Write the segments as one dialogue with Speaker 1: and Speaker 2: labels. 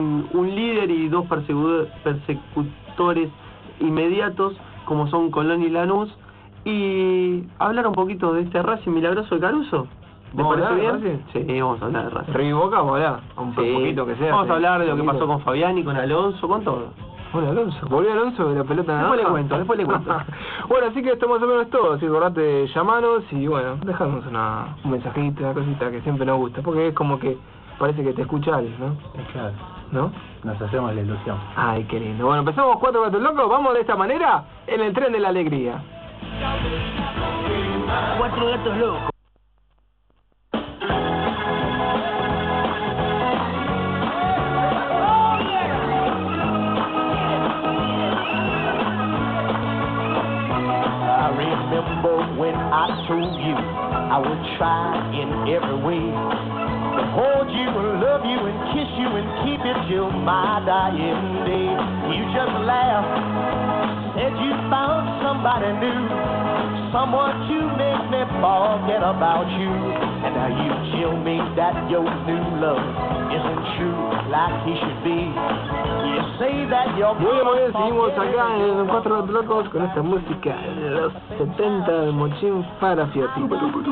Speaker 1: un líder y dos persecutores inmediatos, como son Colón y Lanús, y hablar un poquito de este Racing milagroso de Caruso. ¿Te parece bien? Sí, vamos a hablar de Racing.
Speaker 2: River y Boca, vamos a hablar, un poquito que sea.
Speaker 1: Vamos a hablar de lo que pasó con Fabiani, con Alonso, con todo.
Speaker 2: Bueno, Alonso, volvió Alonso de la pelota naranja.
Speaker 1: Después le cuento.
Speaker 2: Bueno, así que esto más o menos todo. Así que acordate de llamarnos y bueno, dejarnos un mensajito, una cosita que siempre nos gusta. Porque es como que parece que te escucha alguien, ¿no?
Speaker 3: Claro.
Speaker 2: ¿No?
Speaker 3: Nos hacemos la ilusión.
Speaker 2: Ay, qué lindo. Bueno, empezamos 4 gatos locos. Vamos de esta manera en el tren de la alegría.
Speaker 4: 4 gatos locos.
Speaker 5: When I told you I would try in every way to hold you and love you and kiss you and keep it till my dying day. You just laughed, said you found somebody new, someone to make me forget about you. And now you tell me that your new love isn't true like he should be. You say that you're
Speaker 2: muy bien, seguimos acá en 4 gatos locos con esta música de los 70 de Mochín para Fiati.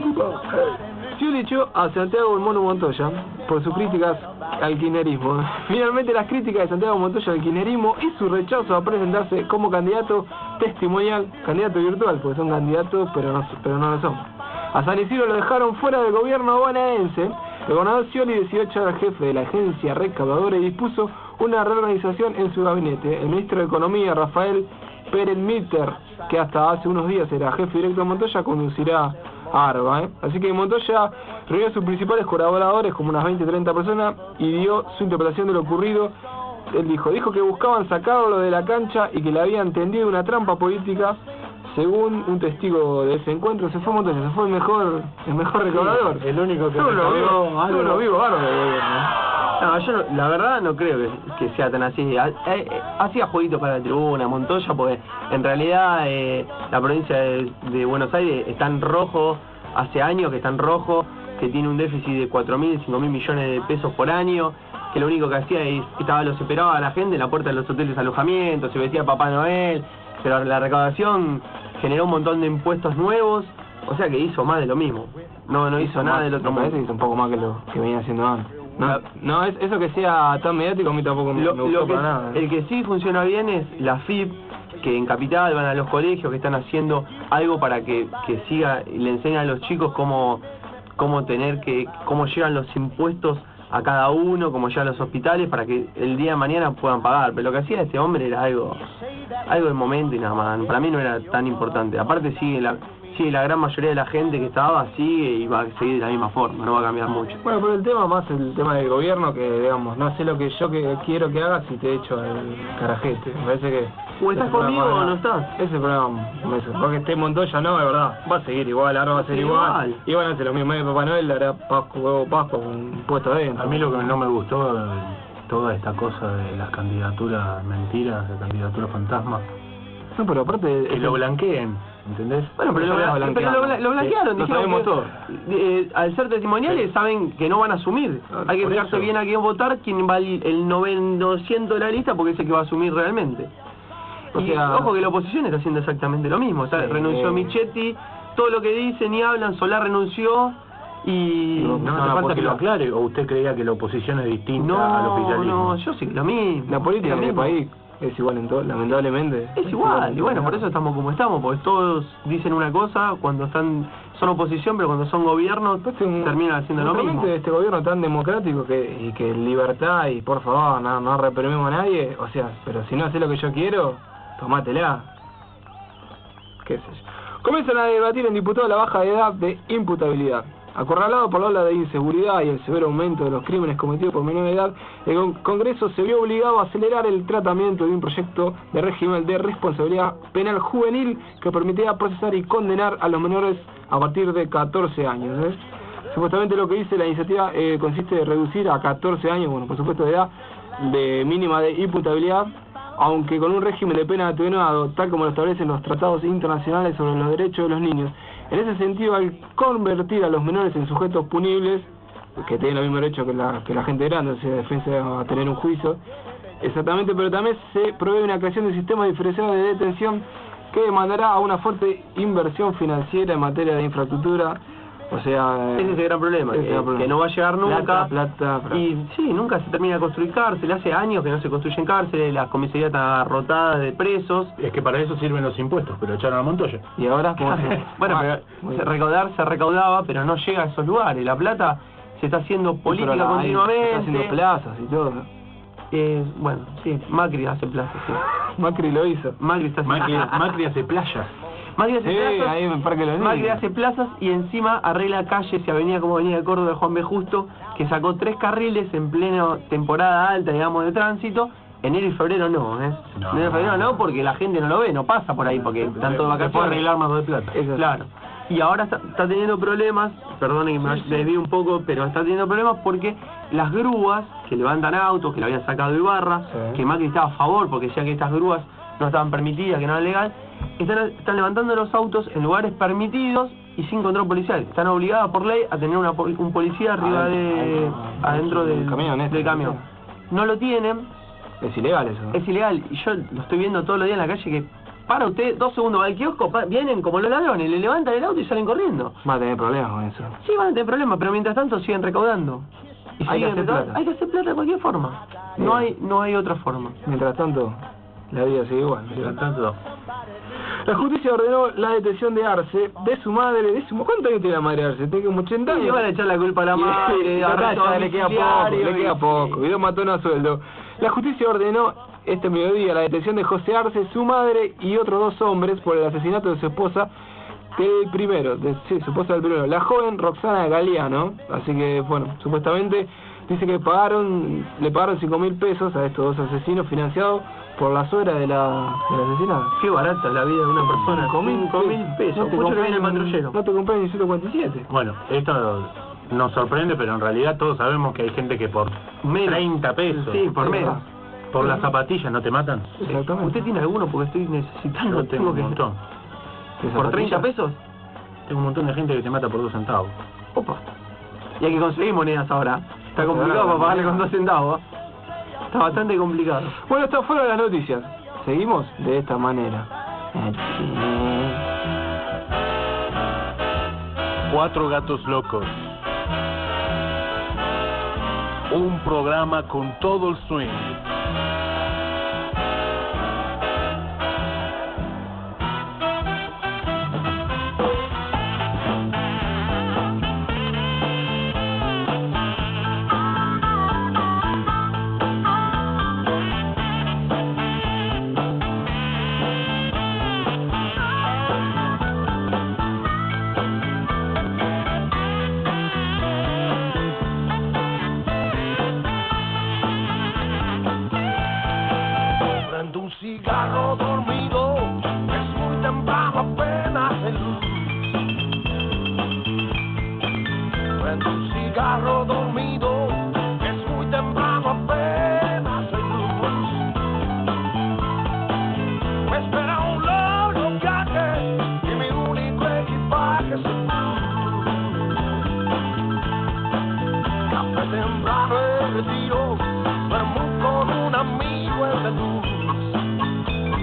Speaker 2: Scioli echó a Santiago el Mono Montoya por sus críticas al kirchnerismo. Finalmente las críticas de Santiago Montoya al kirchnerismo y su rechazo a presentarse como candidato testimonial, candidato virtual, porque son candidatos pero no lo son. A San Isidro lo dejaron fuera del gobierno bonaerense. El gobernador Scioli decidió echar al jefe de la agencia recaudadora y dispuso una reorganización en su gabinete. El ministro de Economía, Rafael Perenmiter, que hasta hace unos días era jefe directo de Montoya, conducirá a ARBA. Así que Montoya reunió a sus principales colaboradores, como unas 20-30 personas, y dio su interpretación de lo ocurrido. Él dijo que buscaban sacarlo de la cancha y que le habían tendido una trampa política. Según un testigo de ese encuentro, se fue Montoya, se fue el mejor recaudador.
Speaker 3: Sí, el único que
Speaker 2: lo vivo bárbaro del gobierno.
Speaker 1: No, yo la verdad no creo que sea tan así. Hacía jueguitos para la tribuna, Montoya, porque en realidad la provincia de Buenos Aires está en rojo, hace años que está en rojo, que tiene un déficit de 4.000, 5.000 millones de pesos por año, que lo único que hacía es que los esperaba a la gente en la puerta de los hoteles de alojamiento, se vestía Papá Noel, pero la recaudación generó un montón de impuestos nuevos, o sea que hizo más de lo mismo. No hizo nada del otro mundo.
Speaker 2: Me parece que hizo un poco más que lo que venía haciendo antes. No es eso que sea tan mediático, a mí tampoco me gustó para nada.
Speaker 1: El que sí funciona bien es la FIP, que en Capital van a los colegios, que están haciendo algo para que siga y le enseñan a los chicos cómo llegan los impuestos a cada uno, cómo llegan los hospitales, para que el día de mañana puedan pagar. Pero lo que hacía este hombre era algo del momento y nada más. Para mí no era tan importante. Aparte sigue la gran mayoría de la gente que estaba, sigue y va a seguir de la misma forma, no va a cambiar mucho.
Speaker 2: Bueno, pero el tema del gobierno, que digamos, no sé lo que yo quiero que hagas si te echo el carajete. Me parece que...
Speaker 1: ¿O estás conmigo o no estás?
Speaker 2: Ese programa, porque esté Montoya, no, de verdad, va a seguir igual, ahora va a ser igual. Y van a hacer lo mismo, Papá Noel le hará Pascua con un puesto adentro.
Speaker 3: A mí lo que no me gustó, toda esta cosa de las candidaturas mentiras, de candidaturas fantasmas.
Speaker 2: No, pero aparte...
Speaker 3: Que lo blanqueen, ¿entendés?
Speaker 1: Bueno, pero lo blanquearon,
Speaker 2: lo sabemos todo.
Speaker 1: Al ser testimoniales saben que no van a asumir. Hay que fijarse bien a quién votar, quién va el 900 de la lista, porque es el que va a asumir realmente. Ojo que la oposición está haciendo exactamente lo mismo. Renunció Michetti, todo lo que dicen y hablan, Solá renunció y...
Speaker 3: No hace falta que lo aclare, ¿o usted creía que la oposición es distinta al oficialismo?
Speaker 1: No, yo sí que lo mismo.
Speaker 2: La política en el país es igual en todo, lamentablemente.
Speaker 1: Es igual, y bueno, por eso estamos como estamos, porque todos dicen una cosa cuando son oposición, pero cuando son gobierno terminan haciendo lo mismo.
Speaker 2: Este gobierno tan democrático y que libertad y por favor, no reprimimos a nadie, o sea, pero si no haces lo que yo quiero, tomátela. Qué sé yo. Comienzan a debatir en diputados la baja de edad de imputabilidad. Acorralado por la ola de inseguridad y el severo aumento de los crímenes cometidos por menores de edad, el Congreso se vio obligado a acelerar el tratamiento de un proyecto de régimen de responsabilidad penal juvenil que permitía procesar y condenar a los menores a partir de 14 años. Supuestamente lo que dice la iniciativa consiste en reducir a 14 años, bueno, por supuesto, de edad de mínima de imputabilidad, aunque con un régimen de pena atenuado, tal como lo establecen los tratados internacionales sobre los derechos de los niños. En ese sentido, al convertir a los menores en sujetos punibles, que tienen los mismos derechos que la gente grande, o sea, defensa va a tener un juicio. Exactamente, pero también se prevé una creación de sistemas diferenciados de detención que demandará a una fuerte inversión financiera en materia de infraestructura. O sea,
Speaker 1: ese es el gran problema, que no va a llegar nunca. Plata. Y sí, nunca se termina de construir cárceles. Hace años que no se construyen cárceles, las comisarías están abarrotadas de presos.
Speaker 3: Es que para eso sirven los impuestos, pero echaron a Montoya.
Speaker 2: Y ahora, ¿cómo se?
Speaker 1: Bueno, pero se recaudaba, pero no llega a esos lugares. La plata se está haciendo política continuamente.
Speaker 2: Se está haciendo plazas y todo.
Speaker 1: Bueno, sí, Macri hace plazas, sí.
Speaker 2: Macri lo hizo.
Speaker 3: Macri hace playas.
Speaker 1: Macri hace plazas,
Speaker 2: ahí en el Parque de los
Speaker 1: Macri
Speaker 2: Niños.
Speaker 1: hace plazas y encima arregla calles y avenida como Avenida de Córdoba de Juan B. Justo, que sacó 3 carriles en plena temporada alta, digamos, de tránsito. Enero y febrero no,
Speaker 3: No.
Speaker 1: Enero y febrero no, porque la gente no lo ve, no pasa por ahí, porque están todos
Speaker 3: Se puede
Speaker 1: vacaciones.
Speaker 3: arreglar más de plata.
Speaker 1: Claro. Y ahora está teniendo problemas, perdonen que me desvío un poco, pero está teniendo problemas porque las grúas que levantan autos, que lo habían sacado de Ibarra, que Macri estaba a favor porque decía que estas grúas no estaban permitidas, que no era legal, están levantando los autos en lugares permitidos y sin control policial. Están obligadas por ley a tener un policía arriba adentro del camión. No lo tienen.
Speaker 2: Es ilegal eso.
Speaker 1: Es ilegal. Y yo lo estoy viendo todos los días en la calle que para usted 2 segundos va al kiosco, vienen como los ladrones, le levantan el auto y salen corriendo.
Speaker 2: Va a tener problemas con eso.
Speaker 1: Sí, van a tener problemas, pero mientras tanto siguen recaudando. Y
Speaker 2: Hay que hacer plata.
Speaker 1: Hay que hacer plata de cualquier forma. No hay otra forma.
Speaker 2: Mientras tanto, la vida sigue igual.
Speaker 3: Mientras tanto,
Speaker 2: La justicia ordenó la detención de Arce, de su madre, ¿cuántos años tiene la madre de Arce? Tiene como 80 años.
Speaker 1: Y le van a echar la culpa a la madre,
Speaker 2: le queda poco, Guido Matón a sueldo. La justicia ordenó este mediodía la detención de José Arce, su madre y otros 2 hombres por el asesinato de su esposa, su esposa del primero, la joven Roxana Galeano. Así que, bueno, supuestamente dice que le pagaron 5.000 pesos a estos 2 asesinos financiados por la suegra de la asesinada.
Speaker 1: Qué barata la vida de una persona. 5.000 pesos.
Speaker 2: No te
Speaker 1: Mucho que
Speaker 2: compras
Speaker 1: viene el patrullero.
Speaker 2: No te compras ni 147.
Speaker 3: bueno, esto nos sorprende, pero en realidad todos sabemos que hay gente que por 30 pesos,
Speaker 1: Sí, por menos.
Speaker 3: por las zapatillas no te matan.
Speaker 2: Exactamente.
Speaker 1: ¿Usted tiene alguno? Porque estoy necesitando.
Speaker 3: Yo tengo un montón.
Speaker 1: ¿Por 30 pesos?
Speaker 3: Tengo un montón de gente que te mata por 2 centavos.
Speaker 1: Opa. Y hay que conseguir monedas ahora. Está complicado para pagarle con 2 centavos. Está bastante complicado.
Speaker 2: Bueno, estas fueron las noticias. Seguimos de esta manera.
Speaker 4: 4 gatos locos. Un programa con todo el swing.
Speaker 5: Prendo un cigarro dormido, es muy temprano apenas hay luz. Prendo un cigarro dormido, es muy temprano apenas hay luz. Me espera un largo viaje y mi único equipaje es el blues. Café temprano el retiro, duermo con un amigo en la luz.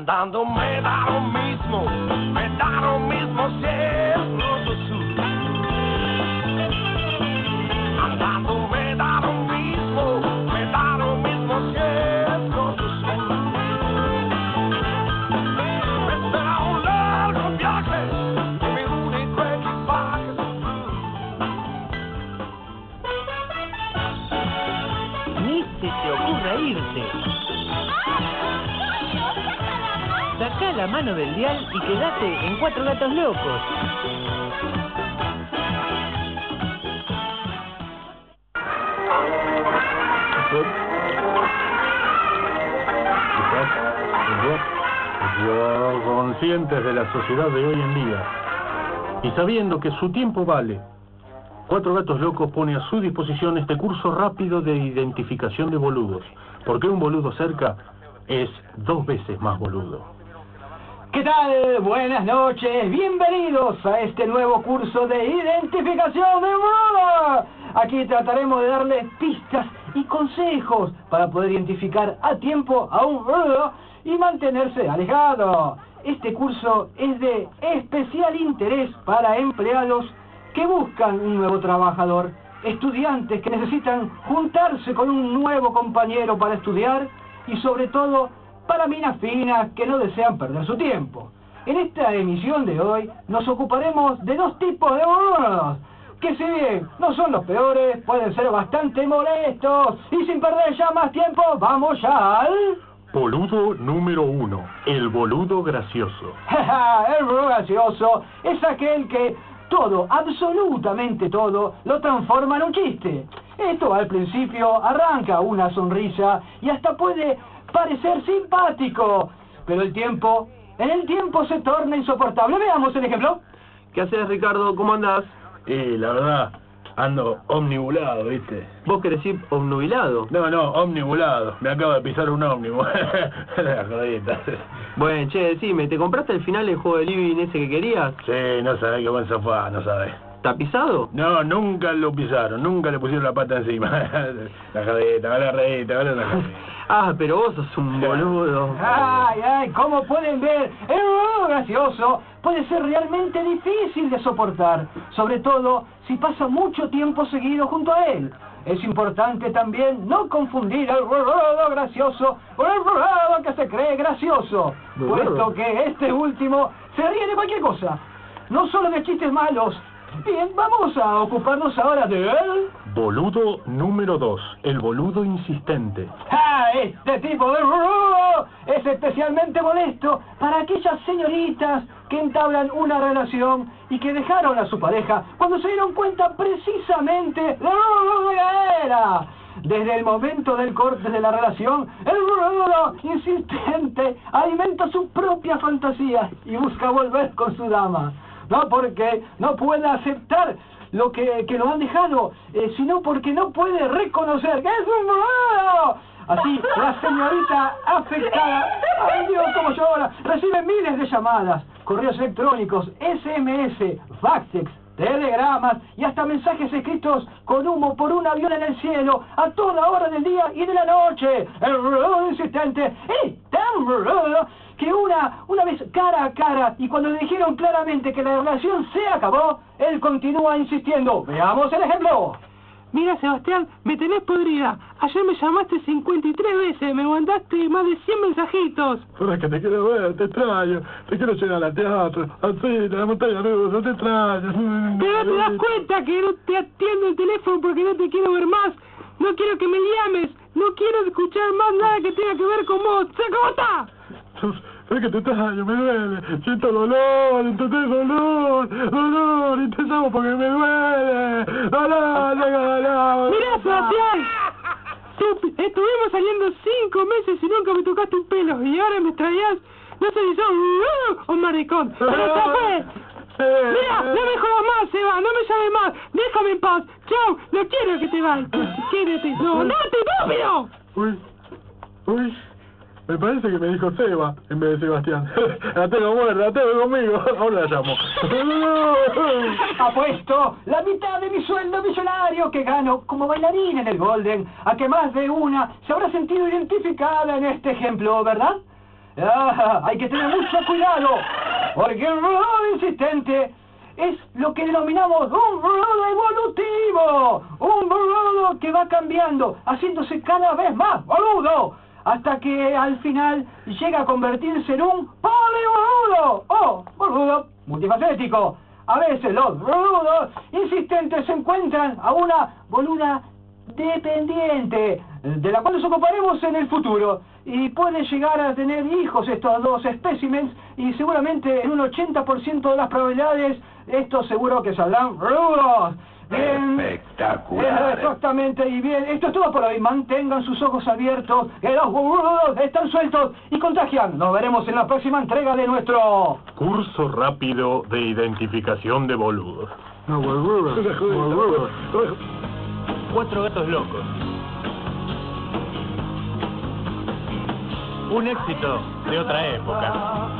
Speaker 5: Andando me da lo mismo si es norte o sur. Andando me da lo mismo si es norte o sur. Me espera un largo viaje y mi único equipaje es un blues.
Speaker 6: Ni se te ocurra irte. Sacá la mano del dial y quedate en Cuatro Gatos Locos.
Speaker 3: Conscientes de la sociedad de hoy en día y sabiendo que su tiempo vale, Cuatro Gatos Locos pone a su disposición este curso rápido de identificación de boludos, porque un boludo cerca es 2 veces más boludo.
Speaker 7: ¿Qué tal? Buenas noches, bienvenidos a este nuevo curso de identificación de boludos. Aquí trataremos de darles pistas y consejos para poder identificar a tiempo a un boludo y mantenerse alejado. Este curso es de especial interés para empleados que buscan un nuevo trabajador, estudiantes que necesitan juntarse con un nuevo compañero para estudiar y sobre todo para minas finas que no desean perder su tiempo. En esta emisión de hoy nos ocuparemos de 2 tipos de boludos, que si bien no son los peores, pueden ser bastante molestos. Y sin perder ya más tiempo, vamos ya al...
Speaker 3: Boludo número 1, el boludo gracioso.
Speaker 7: El boludo gracioso es aquel que todo, absolutamente todo, lo transforma en un chiste. Esto al principio arranca una sonrisa y hasta puede parecer simpático, pero en el tiempo se torna insoportable. Veamos el ejemplo.
Speaker 1: ¿Qué haces, Ricardo? ¿Cómo andás?
Speaker 3: La verdad, ando omnibulado, ¿viste?
Speaker 1: ¿Vos querés ir obnubilado?
Speaker 3: No, omnibulado. Me acabo de pisar un ómnibus. La jodita.
Speaker 1: Bueno, che, decime, ¿te compraste al final el juego de living ese que querías?
Speaker 3: Sí, no sabés qué buen sofá, no sabés.
Speaker 1: ¿Tapizado?
Speaker 3: No, nunca lo pisaron, nunca le pusieron la pata encima. La jodita, la jodita.
Speaker 1: Ah, pero vos sos un boludo.
Speaker 7: Ay, como pueden ver, el boludo gracioso puede ser realmente difícil de soportar, sobre todo si pasa mucho tiempo seguido junto a él. Es importante también no confundir al boludo gracioso con el boludo que se cree gracioso, puesto que este último se ríe de cualquier cosa, no solo de chistes malos. Bien, vamos a ocuparnos ahora de él.
Speaker 3: Boludo número 2, el boludo insistente.
Speaker 7: Este tipo de boludo es especialmente molesto para aquellas señoritas que entablan una relación y que dejaron a su pareja cuando se dieron cuenta precisamente de lo boludo que era. Desde el momento del corte de la relación, el boludo insistente alimenta su propia fantasía y busca volver con su dama. No porque no puede aceptar lo que lo han dejado, sino porque no puede reconocer que es un boludo. Así, la señorita afectada, ay Dios, cómo llora, recibe miles de llamadas, correos electrónicos, SMS, faxes, telegramas y hasta mensajes escritos con humo por un avión en el cielo a toda hora del día y de la noche. El boludo insistente es tan boludo que una vez cara a cara y cuando le dijeron claramente que la relación se acabó, él continúa insistiendo. Veamos el ejemplo.
Speaker 8: Mira, Sebastián, me tenés podrida. Ayer me llamaste 53 veces, me mandaste más de 100 mensajitos.
Speaker 3: Pero es que te quiero ver, te extraño. Te quiero llegar al teatro, al cine, a la montaña rusa, te extraño.
Speaker 8: Pero te das cuenta que no te atiendo el teléfono porque no te quiero ver más. No quiero que me llames. No quiero escuchar más nada que tenga que ver con vos. ¿Sabes cómo está?
Speaker 3: Es que te extraño, me duele. Siento dolor, entonces dolor, y te llamo porque me duele. Dolor.
Speaker 8: Mirá, Sebastián. Estuvimos saliendo 5 meses y nunca me tocaste un pelo. Y ahora me extrañas. No sé si sos un maricón. Pero ya fue. Mira, no me jodas más, Seba. No me llames más. Déjame en paz. Chau. No quiero que te vayas. Quédate. No, estúpido.
Speaker 3: Uy. Me parece que me dijo Seba en vez de Sebastián. La tengo muerta, la tengo conmigo. Ahora la llamo.
Speaker 7: Apuesto la mitad de mi sueldo millonario que gano como bailarina en el Golden a que más de una se habrá sentido identificada en este ejemplo, ¿verdad? hay que tener mucho cuidado, porque el rudo insistente es lo que denominamos un rudo evolutivo, un rudo que va cambiando, haciéndose cada vez más boludo, hasta que al final llega a convertirse en un poliboludo o boludo multifacético. A veces los boludos insistentes se encuentran a una boluda dependiente, de la cual nos ocuparemos en el futuro, y pueden llegar a tener hijos estos dos espécimens, y seguramente en un 80% de las probabilidades estos seguro que saldrán rudos.
Speaker 9: Espectacular.
Speaker 7: Exactamente, y bien, esto es todo por hoy. Mantengan sus ojos abiertos, que los boludos están sueltos y contagian. Nos veremos en la próxima entrega de nuestro
Speaker 3: Curso rápido de identificación de boludos.
Speaker 2: No, boludos.
Speaker 4: 4 gatos locos. Un éxito de otra época.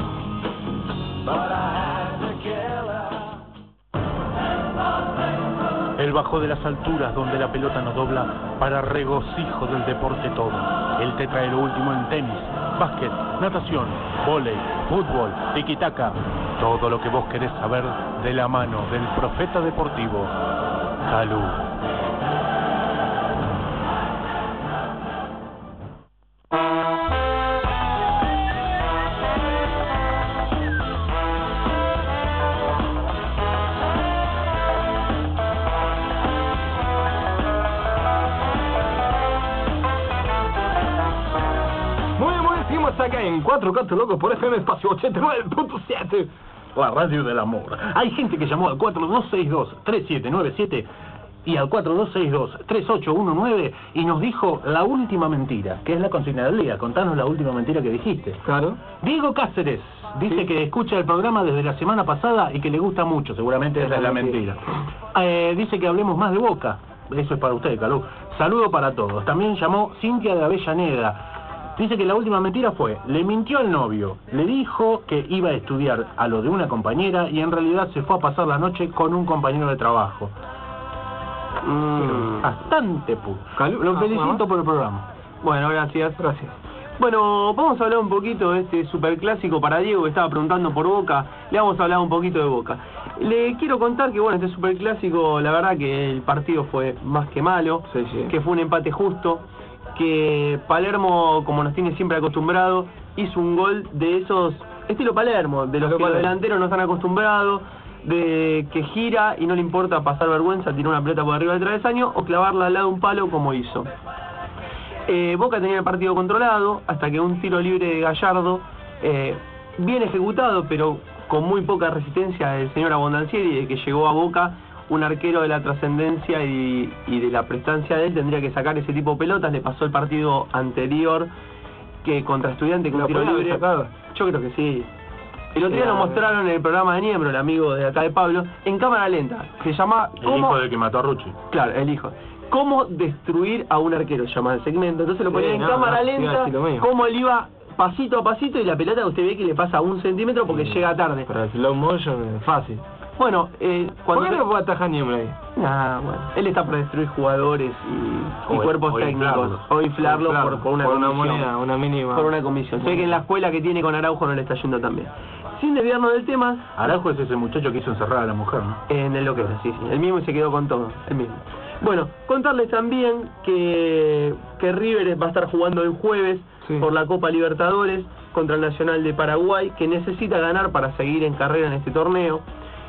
Speaker 4: Él bajó de las alturas donde la pelota nos dobla para regocijo del deporte todo. Él te trae lo último en tenis, básquet, natación, vóley, fútbol, tiki-taka. Todo lo que vos querés saber de la mano del profeta deportivo, Calú.
Speaker 2: Acá en 4 Gatos Locos por FM Espacio 89.7,
Speaker 3: la radio del amor. Hay gente que llamó al 4262-3797 y al 4262-3819 y nos dijo la última mentira, que es la consigna del día. Contanos la última mentira que dijiste.
Speaker 2: Claro.
Speaker 3: Diego Cáceres dice que escucha el programa desde la semana pasada y que le gusta mucho, seguramente esa es la mentira. Dice que hablemos más de Boca. Eso es para usted, Calú. Saludo para todos. También llamó Cintia de Avellaneda. Dice que la última mentira fue, le mintió al novio, le dijo que iba a estudiar a lo de una compañera y en realidad se fue a pasar la noche con un compañero de trabajo. Bastante puro. Lo felicito por el programa.
Speaker 1: Bueno, gracias. Bueno, vamos a hablar un poquito de este superclásico para Diego que estaba preguntando por Boca. Le vamos a hablar un poquito de Boca. Le quiero contar que, bueno, este superclásico, la verdad que el partido fue más que malo, que fue un empate justo, que Palermo, como nos tiene siempre acostumbrado, hizo un gol de esos, estilo Palermo, de los que los delanteros no están acostumbrados, de que gira y no le importa pasar vergüenza, tirar una pelota por arriba del travesaño o clavarla al lado de un palo como hizo. Boca tenía el partido controlado hasta que un tiro libre de Gallardo, bien ejecutado pero con muy poca resistencia del señor Abondancieri, de que llegó a Boca un arquero de la trascendencia y de la prestancia de él, tendría que sacar ese tipo de pelotas. Le pasó el partido anterior que contra Estudiantes con un tiro libre. Yo creo que sí. El otro día lo mostraron en el programa de Niembro, el amigo de acá de Pablo, en cámara lenta. Se llama...
Speaker 3: El hijo del que mató a Rucci.
Speaker 1: Claro, el hijo. ¿Cómo destruir a un arquero? Se llama el segmento. Entonces lo ponía en cámara lenta, cómo él iba pasito a pasito y la pelota usted ve que le pasa 1 centímetro porque llega tarde.
Speaker 2: Pero el slow motion es fácil.
Speaker 1: Bueno, cuando...
Speaker 2: ¿Por qué no puede atajar Niembro ahí?
Speaker 1: Bueno, él está para destruir jugadores y cuerpos técnicos. O inflarlos por una
Speaker 2: moneda, una mínima.
Speaker 1: Por una comisión. Se ve que en la escuela que tiene con Araujo no le está yendo tan bien. Sin desviarnos del tema...
Speaker 3: Araujo es ese muchacho que hizo encerrar a la mujer, ¿no?
Speaker 1: En el Loquero, sí. El mismo se quedó con todo, el mismo. Bueno, contarles también que River va a estar jugando el jueves por la Copa Libertadores contra el Nacional de Paraguay, que necesita ganar para seguir en carrera en este torneo.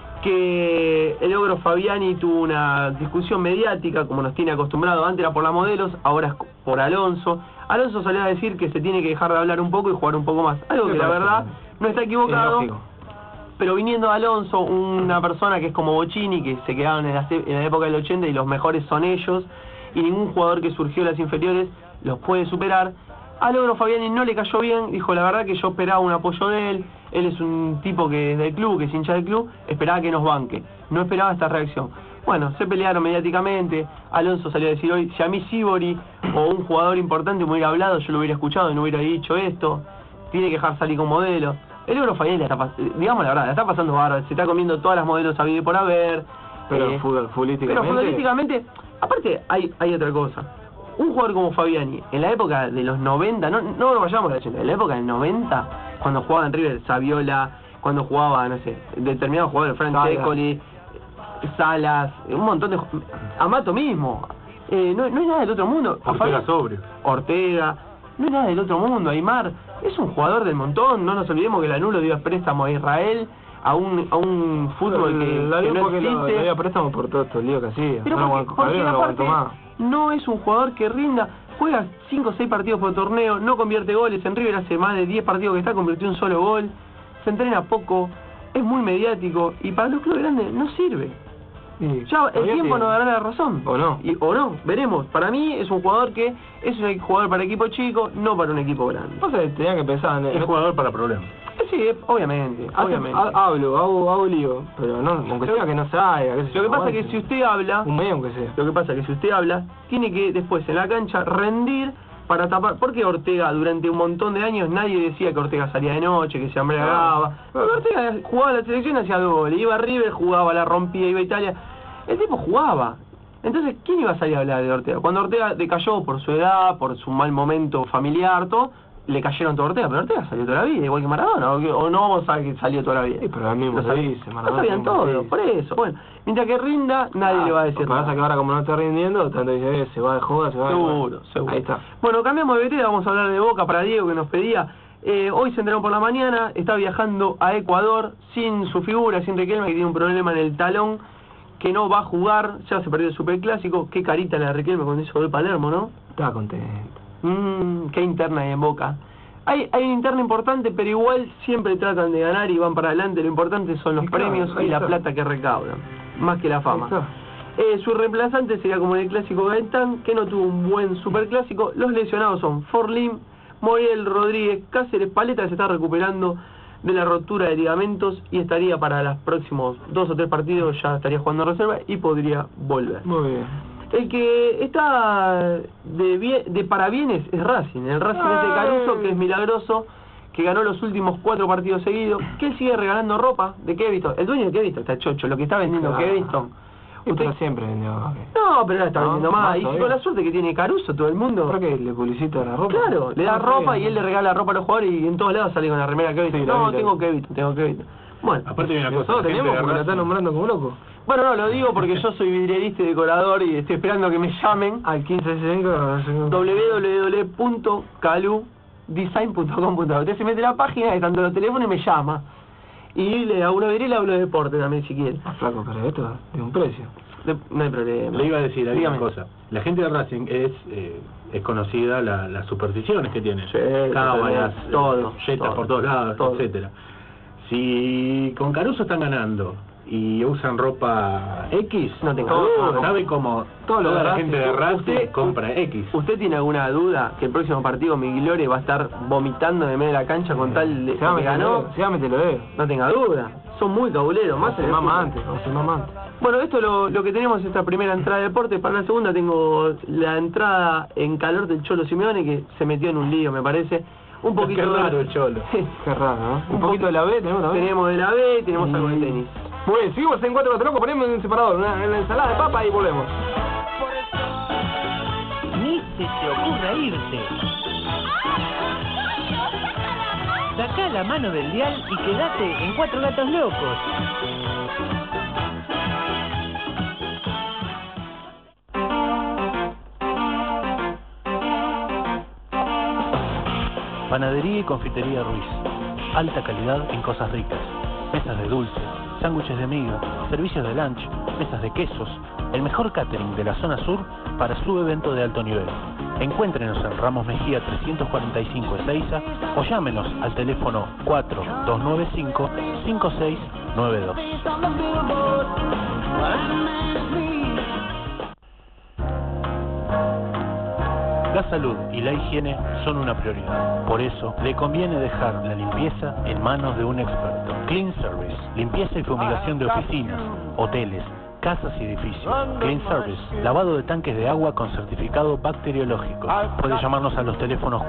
Speaker 1: Que el ogro Fabiani tuvo una discusión mediática, como nos tiene acostumbrado. Antes era por la Modelos, ahora es por Alonso. Alonso salió a decir que se tiene que dejar de hablar un poco y jugar un poco más. Algo que la verdad no está equivocado. Pero viniendo de Alonso, una persona que es como Bocini, que se quedaron en la época del 80 y los mejores son ellos, y ningún jugador que surgió de las inferiores los puede superar. Al ogro Fabiani no le cayó bien, dijo la verdad que yo esperaba un apoyo de él es un tipo que es del club, que es hincha del club, esperaba que nos banque, no esperaba esta reacción. Bueno, se pelearon mediáticamente, Alonso salió a decir hoy, si a mí Sibori o un jugador importante me hubiera hablado, yo lo hubiera escuchado y no hubiera dicho esto, tiene que dejar salir con modelo. El ogro Fabiani, digamos la verdad, la está pasando bárbaro, se está comiendo todas las modelos a vida y por haber.
Speaker 2: Pero futbolísticamente...
Speaker 1: Pero futbolísticamente, aparte hay otra cosa. un jugador como Fabiani, en la época de los 90, no nos vayamos a la 80, en la época del 90, cuando jugaba en River Saviola, cuando jugaba, no sé, determinados jugadores, Francescoli, Salas, un montón de... Amato mismo, no es nada del otro mundo.
Speaker 3: Ortega sobrio.
Speaker 1: Ortega, no es nada del otro mundo. Aymar es un jugador del montón. No nos olvidemos que Lanús lo dio a préstamo a Israel, a un fútbol que no existe.
Speaker 2: Lo dio a préstamo por todo estos líos que hacía.
Speaker 1: Pero porque aparte no es un jugador que rinda. Juega 5 o 6 partidos por torneo, no convierte goles. En River hace más de 10 partidos que está, convirtió un solo gol. Se entrena poco, es muy mediático y para los clubes grandes no sirve. Ya el tiempo nos dará la razón.
Speaker 2: O no.
Speaker 1: O no, veremos. Para mí es un jugador que es un jugador para equipo chico, no para un equipo grande.
Speaker 2: O sea, tenía que pensar en...
Speaker 3: Es jugador para problemas.
Speaker 1: Sí, obviamente.
Speaker 2: Hago lío, pero no, aunque sea que no salga.
Speaker 1: Lo que pasa es que si usted habla...
Speaker 2: Un medio aunque sea.
Speaker 1: Lo que pasa es que si usted habla, tiene que después en la cancha rendir para tapar. Porque Ortega durante un montón de años nadie decía que Ortega salía de noche, que se embriagaba. Porque Ortega jugaba la selección, hacía goles, iba a River, jugaba, la rompía, iba a Italia. El tipo jugaba. Entonces, ¿quién iba a salir a hablar de Ortega? Cuando Ortega decayó por su edad, por su mal momento familiar, todo, le cayeron todo a Ortega, pero Ortega salió toda la vida, igual que Maradona, o no vamos a ver que salió toda la vida.
Speaker 2: Sí, pero a mí me dice, Maradona.
Speaker 1: No sabían todo, por eso. Bueno, mientras que rinda, nadie le va a decir nada.
Speaker 2: Pasa que ahora como no está rindiendo, tanto dice, se va de joda, se va de joda.
Speaker 1: Seguro.
Speaker 2: Ahí está.
Speaker 1: Bueno, cambiamos de vereda, vamos a hablar de Boca para Diego que nos pedía. Hoy se entrenó por la mañana, está viajando a Ecuador sin su figura, sin Riquelme, que tiene un problema en el talón, que no va a jugar, ya se perdió el Superclásico. Qué carita la de Riquelme cuando hizo gol Palermo, ¿no?
Speaker 2: Estaba contento.
Speaker 1: Qué interna hay en Boca. Hay una interna importante, pero igual siempre tratan de ganar y van para adelante. Lo importante son los premios y la plata que recaudan, más que la fama. Su reemplazante sería como en el clásico Gaitán, que no tuvo un buen Superclásico. Los lesionados son Forlín, Moriel, Rodríguez, Cáceres, Paleta, que se está recuperando de la rotura de ligamentos y estaría para los próximos 2 o 3 partidos, ya estaría jugando en reserva y podría volver.
Speaker 2: Muy bien.
Speaker 1: El que está de parabienes es Racing. El Racing es de Caruso, que es milagroso, que ganó los últimos 4 partidos seguidos, que él sigue regalando ropa de Keviston. El dueño de Keviston está chocho, lo que está vendiendo Keviston.
Speaker 2: Usted siempre vendió.
Speaker 1: No, pero ahora está vendiendo más. Y con la suerte que tiene Caruso, todo el mundo.
Speaker 2: ¿Por qué le publicita la ropa?
Speaker 1: Claro, le da ropa y él le regala ropa a los jugadores y en todos lados sale con la remera Keviston. No, tengo Keviston. Bueno,
Speaker 3: aparte de una cosa,
Speaker 2: nosotros tenemos porque la está nombrando como loco.
Speaker 1: Bueno, no, lo digo porque yo soy vidrierista y decorador y estoy esperando que me llamen
Speaker 2: al 1565
Speaker 1: www.caludesign.com.ar. Usted se mete en la página, están todos los teléfonos y me llama. Y le hago una vidriera y le hablo de deporte también si quiere.
Speaker 2: Flaco, pero esto de un precio.
Speaker 1: No hay problema.
Speaker 3: Le iba a decir una cosa. La gente de Racing es conocida las supersticiones que tiene. Cábalas, yetas por todos lados, etcétera. Si con Caruso están ganando y usan ropa X,
Speaker 1: no tenga duda.
Speaker 3: ¿Sabe cómo toda la gente de Racing compra X?
Speaker 1: ¿Usted tiene alguna duda que el próximo partido Migliore va a estar vomitando de medio de la cancha con tal de que ganó? No tenga duda. Son muy cabuleros. Más
Speaker 2: se mama antes.
Speaker 1: Bueno, esto es lo que tenemos esta primera entrada de deporte. Para la segunda tengo la entrada en calor del Cholo Simeone, que se metió en un lío, me parece. Un poquito
Speaker 3: Qué raro el Cholo.
Speaker 2: Qué raro, ¿no? Un poquito de la B, tenemos
Speaker 1: de la B, tenemos algo de tenis.
Speaker 2: Muy bien, seguimos en 4 Locos, ponemos en un separador, en la ensalada de papa y volvemos.
Speaker 6: Ni se te ocurra irte. Sacá la mano del dial y quédate en 4 Gatos Locos.
Speaker 4: Panadería y Confitería Ruiz. Alta calidad en cosas ricas. Mesas de dulce, sándwiches de miga, servicios de lunch, mesas de quesos. El mejor catering de la zona sur para su evento de alto nivel. Encuéntrenos en Ramos Mejía 345 Ezeiza o llámenos al teléfono 4295-5692. La salud y la higiene son una prioridad. Por eso, le conviene dejar la limpieza en manos de un experto. Clean Service, limpieza y fumigación de oficinas, hoteles, casas y edificios. Clean Service, lavado de tanques de agua con certificado bacteriológico. Puede llamarnos a los teléfonos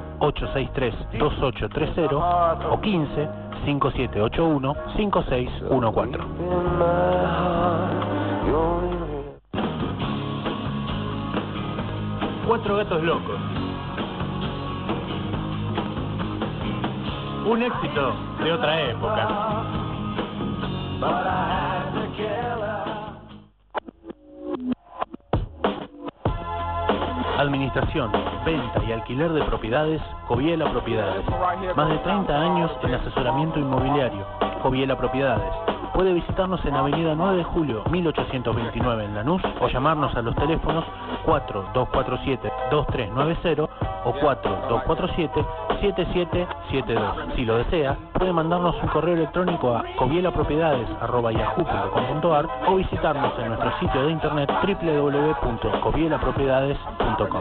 Speaker 4: 4-863-2830 o 15-5781-5614. Cuatro Gatos Locos. Un éxito de otra época. Administración, venta y alquiler de propiedades, Coviela Propiedades. Más de 30 años en asesoramiento inmobiliario, Coviela Propiedades. Puede visitarnos en Avenida 9 de Julio, 1829 en Lanús, o llamarnos a los teléfonos 4247-2390 o 4247-7772. Si lo desea, puede mandarnos un correo electrónico a covielapropiedades@yahoo.com.ar o visitarnos en nuestro sitio de internet www.covielapropiedades.com.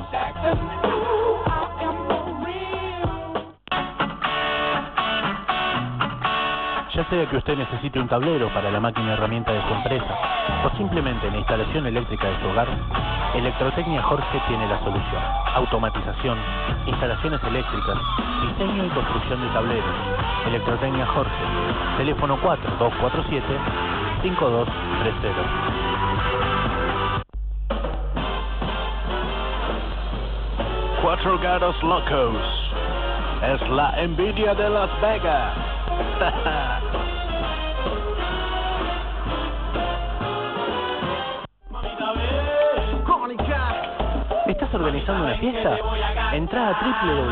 Speaker 4: Ya sea que usted necesite un tablero para la máquina herramienta de su empresa o simplemente la instalación eléctrica de su hogar, Electrotecnia Jorge tiene la solución. Automatización, instalaciones eléctricas, diseño y construcción de tableros. Electrotecnia Jorge, teléfono 4247-5230.
Speaker 9: Cuatro Gatos Locos es la envidia de Las Vegas.
Speaker 4: ¿Estás organizando una fiesta? Entrá a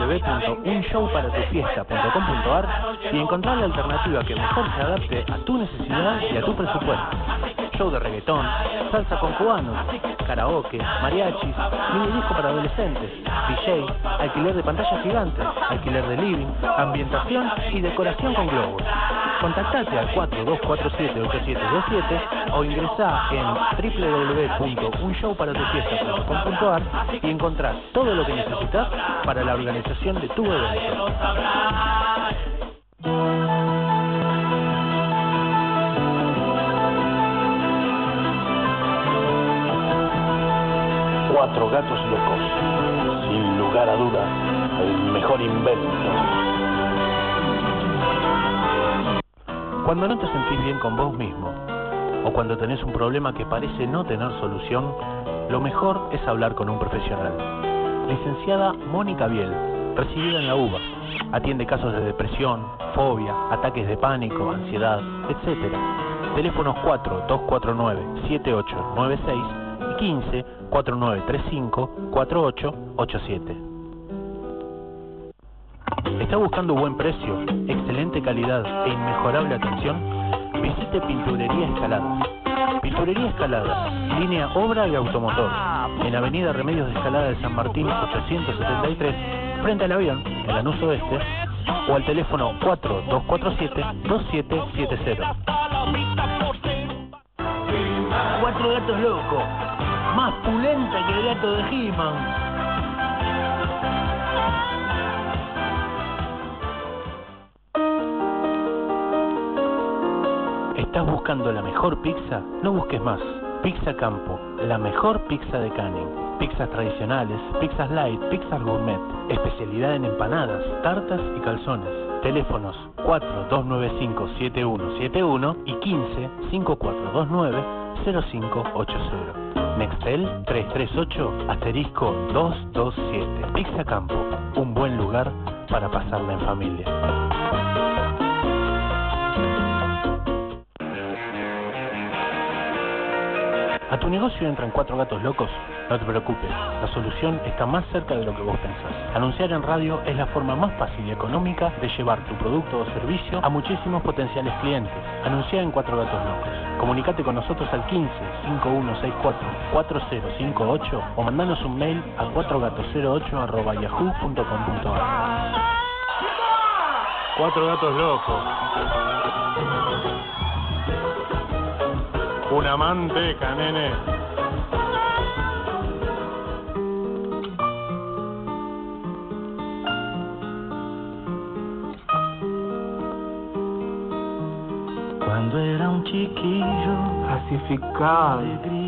Speaker 4: www.unshowparatufiesta.com.ar y encontrá la alternativa que mejor se adapte a tu necesidad y a tu presupuesto. Show de reggaetón, salsa con cubanos, karaoke, mariachis, mini disco para adolescentes, DJ, alquiler de pantallas gigantes, alquiler de living, ambientación y decoración con globos. Contactate al 4247-8727 o ingresá en www.unshowparatufiesta.com.ar y encontrás todo lo que necesitas para la organización de tu evento.
Speaker 9: Cuatro Gatos Locos, sin lugar a dudas, el mejor invento.
Speaker 4: Cuando no te sentís bien con vos mismo, o cuando tenés un problema que parece no tener solución, lo mejor es hablar con un profesional. Licenciada Mónica Biel, recibida en la UBA, atiende casos de depresión, fobia, ataques de pánico, ansiedad, etc. Teléfonos 4249-7896 y 15-4935-4887. ¿Está buscando buen precio, excelente calidad e inmejorable atención? Visite Pinturería Escaladas. Pinturería Escaladas, línea obra y automotor, en Avenida Remedios de Escalada de San Martín 873, frente al avión, en Lanús Oeste, o al teléfono 4247-2770.
Speaker 6: Cuatro Gatos Locos, más pulenta que el gato de He-Man.
Speaker 4: ¿Estás buscando la mejor pizza? No busques más. Pizza Campo, la mejor pizza de Canning. Pizzas tradicionales, pizzas light, pizzas gourmet. Especialidad en empanadas, tartas y calzones. Teléfonos 4295-7171 y 15-5429-0580. Nextel 338-227. Pizza Campo, un buen lugar para pasarla en familia. ¿A tu negocio entran cuatro gatos locos? No te preocupes, la solución está más cerca de lo que vos pensás. Anunciar en radio es la forma más fácil y económica de llevar tu producto o servicio a muchísimos potenciales clientes. Anuncia en Cuatro Gatos Locos. Comunicate con nosotros al 15-5164-4058 o mandanos un mail a 4gatos08@yahoo.com.ar.
Speaker 3: Cuatro Gatos Locos. Una manteca, nene.
Speaker 5: Cuando era un chiquillo,
Speaker 2: Clasificado.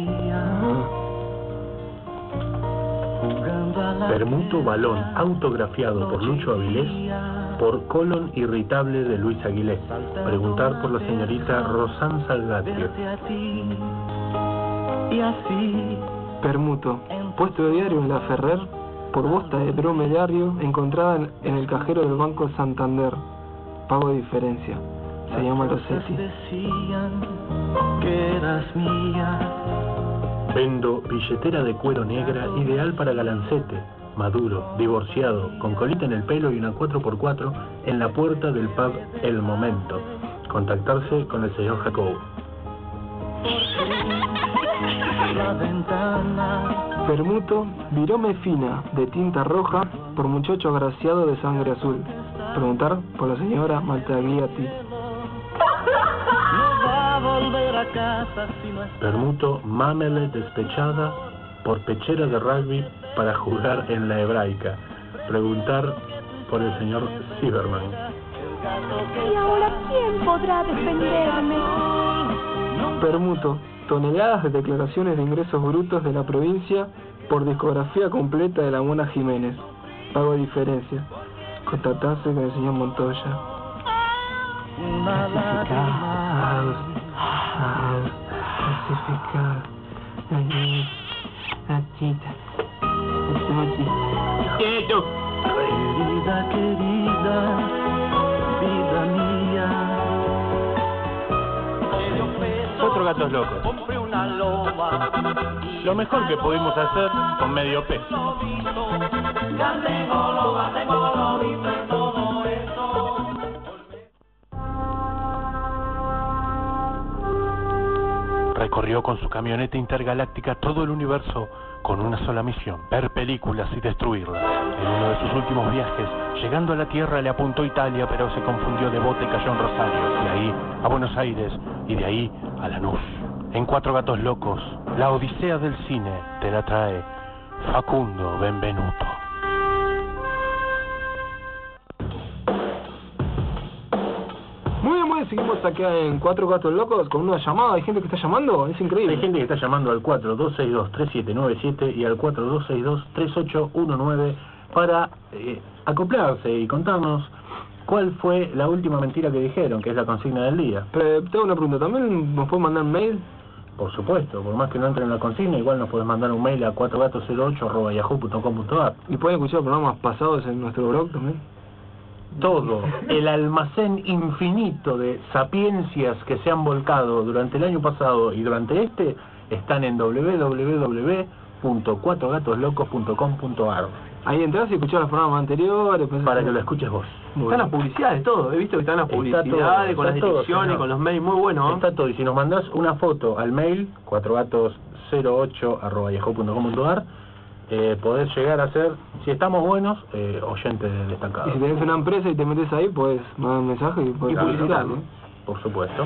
Speaker 3: Permuto balón autografiado por Lucho Avilés por colon irritable de Luis Aguilés. Preguntar por la señorita Rosán Salgatio.
Speaker 5: y así
Speaker 2: Permuto. Puesto de diario en La Ferrer, por bosta de dromedario encontrada en el cajero del Banco Santander. Pago de diferencia. Se llama Losetti.
Speaker 5: Decían que eras mía.
Speaker 3: Vendo billetera de cuero negra ideal para galancete, maduro, divorciado, con colita en el pelo y una 4x4 en la puerta del pub El Momento. Contactarse con el señor Jacobo.
Speaker 5: La ventana.
Speaker 2: Permuto, virome fina, de tinta roja, por muchacho agraciado de sangre azul. Preguntar por la señora Maltagliati.
Speaker 5: No va a volver a casa si no es.
Speaker 3: Permuto, mamele despechada, por pechera de rugby para jugar en la hebraica. Preguntar por el señor Silverman.
Speaker 10: ¿Y ahora quién podrá defenderme?
Speaker 2: Permuto, toneladas de declaraciones de ingresos brutos de la provincia por discografía completa de la Mona Jiménez. Pago de diferencia. Contactarse con el señor Montoya. Clasificados. Clasificados.
Speaker 1: ¡Quieto!
Speaker 5: Querida, querida, vida mía.
Speaker 4: 4 gatos locos.
Speaker 5: Compré una loba.
Speaker 4: Lo mejor que pudimos hacer con medio peso.
Speaker 5: Ya tengo loba, tengo lobito y todo eso.
Speaker 4: Recorrió con su camioneta intergaláctica todo el universo con una sola misión: ver películas y destruirlas. En uno de sus últimos viajes, llegando a la Tierra, le apuntó Italia, pero se confundió de bote y cayó en Rosario. De ahí a Buenos Aires y de ahí a Lanús. En 4 gatos locos, la odisea del cine te la trae Facundo Benvenuto.
Speaker 2: Muy bien, seguimos acá en 4 gatos locos con una llamada. Hay gente que está llamando, es increíble.
Speaker 3: Hay gente que está llamando al 4262-3797 y al 4262-3819 para acoplarse y contarnos cuál fue la última mentira que dijeron, que es la consigna del día.
Speaker 2: Pero tengo una pregunta, ¿también nos pueden mandar mail?
Speaker 3: Por supuesto, por más que no entre en la consigna, igual nos puedes mandar un mail a 4gatos08@yahoo.com.ar.
Speaker 2: ¿Y pueden escuchar programas pasados en nuestro blog también?
Speaker 3: Todo el almacén infinito de sapiencias que se han volcado durante el año pasado y durante este están en www.4gatoslocos.com.ar.
Speaker 2: Ahí entras y escuchás los programas anteriores.
Speaker 3: Para que lo escuches vos.
Speaker 1: Están las publicidades, todo. He visto que están las publicidades, con las direcciones, con los mails, muy bueno.
Speaker 3: Está todo. Y si nos mandás una foto al mail, 4gatos08@yahoo.com.ar, podés llegar a ser, si estamos buenos, oyentes destacados.
Speaker 2: Y si tenés una empresa y te metes ahí, podés mandar un mensaje y podés publicitar, ¿no?
Speaker 3: Por supuesto.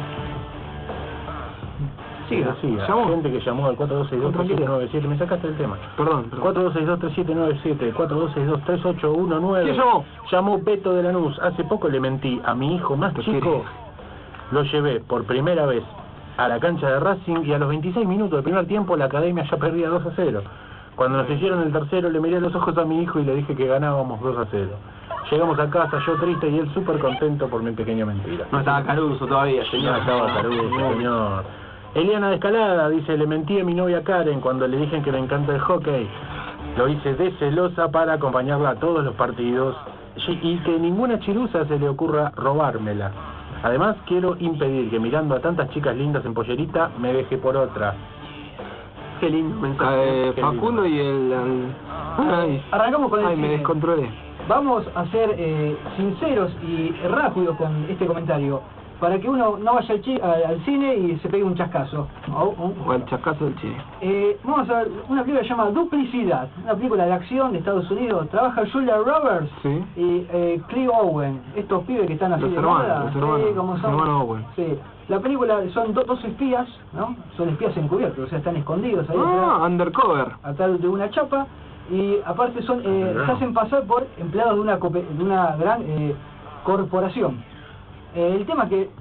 Speaker 1: Siga.
Speaker 3: ¿Llamó? Gente que llamó al 4262-3797. Me sacaste el tema.
Speaker 2: Perdón.
Speaker 3: 4262-3797, 4262-3819.
Speaker 2: ¿Quién llamó?
Speaker 3: Llamó Beto de Lanús. Hace poco le mentí a mi hijo más chico. Lo llevé por primera vez a la cancha de Racing y a los 26 minutos del primer tiempo la academia ya perdía 2-0. Cuando nos hicieron el tercero le miré a los ojos a mi hijo y le dije que ganábamos 2-0. Llegamos a casa, yo triste y él súper contento por mi pequeña mentira.
Speaker 1: No estaba Caruso todavía, señor.
Speaker 3: No estaba Caruso, señor. Eliana de Escalada dice: le mentí a mi novia Karen cuando le dije que me encanta el hockey. Lo hice de celosa para acompañarla a todos los partidos y que ninguna chirusa se le ocurra robármela. Además quiero impedir que mirando a tantas chicas lindas en pollerita me deje por otra.
Speaker 1: Qué lindo mensaje.
Speaker 2: Facundo y el...
Speaker 7: Arrancamos con el
Speaker 2: me
Speaker 7: cine.
Speaker 2: descontrolé.
Speaker 7: Vamos a ser sinceros y rápidos con este comentario, para que uno no vaya al cine y se pegue un chascazo.
Speaker 2: O el chascazo del chile.
Speaker 7: Vamos a ver una película que se llama Duplicidad, una película de acción de Estados Unidos. Trabaja Julia Roberts y Clive Owen, estos pibes que están así
Speaker 2: los
Speaker 7: de
Speaker 2: hermanos,
Speaker 7: moda.
Speaker 2: los hermanos,
Speaker 7: Sí, como
Speaker 2: los
Speaker 7: son.
Speaker 2: hermanos Owen.
Speaker 7: Sí. La película son dos espías, ¿no? Son espías encubiertos, o sea, están escondidos ahí
Speaker 2: undercover.
Speaker 7: atrás de una chapa, y aparte son se hacen pasar por empleados de una gran corporación. El tema que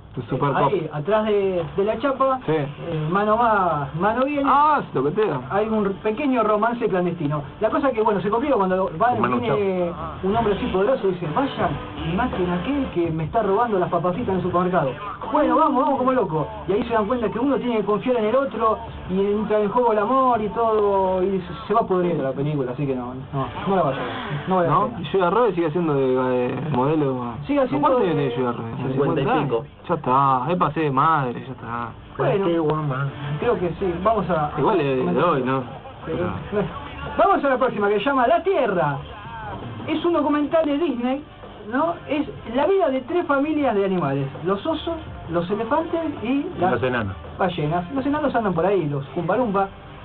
Speaker 2: El Super Cup.
Speaker 7: Ahí, atrás de la chapa,
Speaker 2: Sí.
Speaker 7: mano va, mano viene.
Speaker 2: Ah, se toquetea.
Speaker 7: Hay un pequeño romance clandestino. La cosa que, bueno, se complica cuando viene un hombre así poderoso y dice, vayan y maten a aquel que me está robando las papas fritas en el supermercado. Bueno, vamos como loco. Y ahí se dan cuenta que uno tiene que confiar en el otro y entra en juego el amor y todo, y se va pudriendo la película, así que no la vaya a ver. No vale la
Speaker 2: ¿No?
Speaker 7: pena.
Speaker 2: Julia Roberts sigue haciendo de modelo.
Speaker 7: Sigue haciendo
Speaker 2: ¿Cuánto
Speaker 7: de-
Speaker 2: tiene Julia Roberts?
Speaker 1: 50 y pico.
Speaker 2: Ya está, ahí pasé de madre, ya está.
Speaker 7: Bueno, creo que sí. Vamos a...
Speaker 2: Igual es de hoy, ¿no?
Speaker 7: Bueno, vamos a la próxima, que se llama La Tierra. Es un documental de Disney, ¿no? Es la vida de 3 familias de animales: los osos, los elefantes y las
Speaker 3: Los enanos.
Speaker 7: ballenas. Los enanos andan por ahí, los Cumbalumba.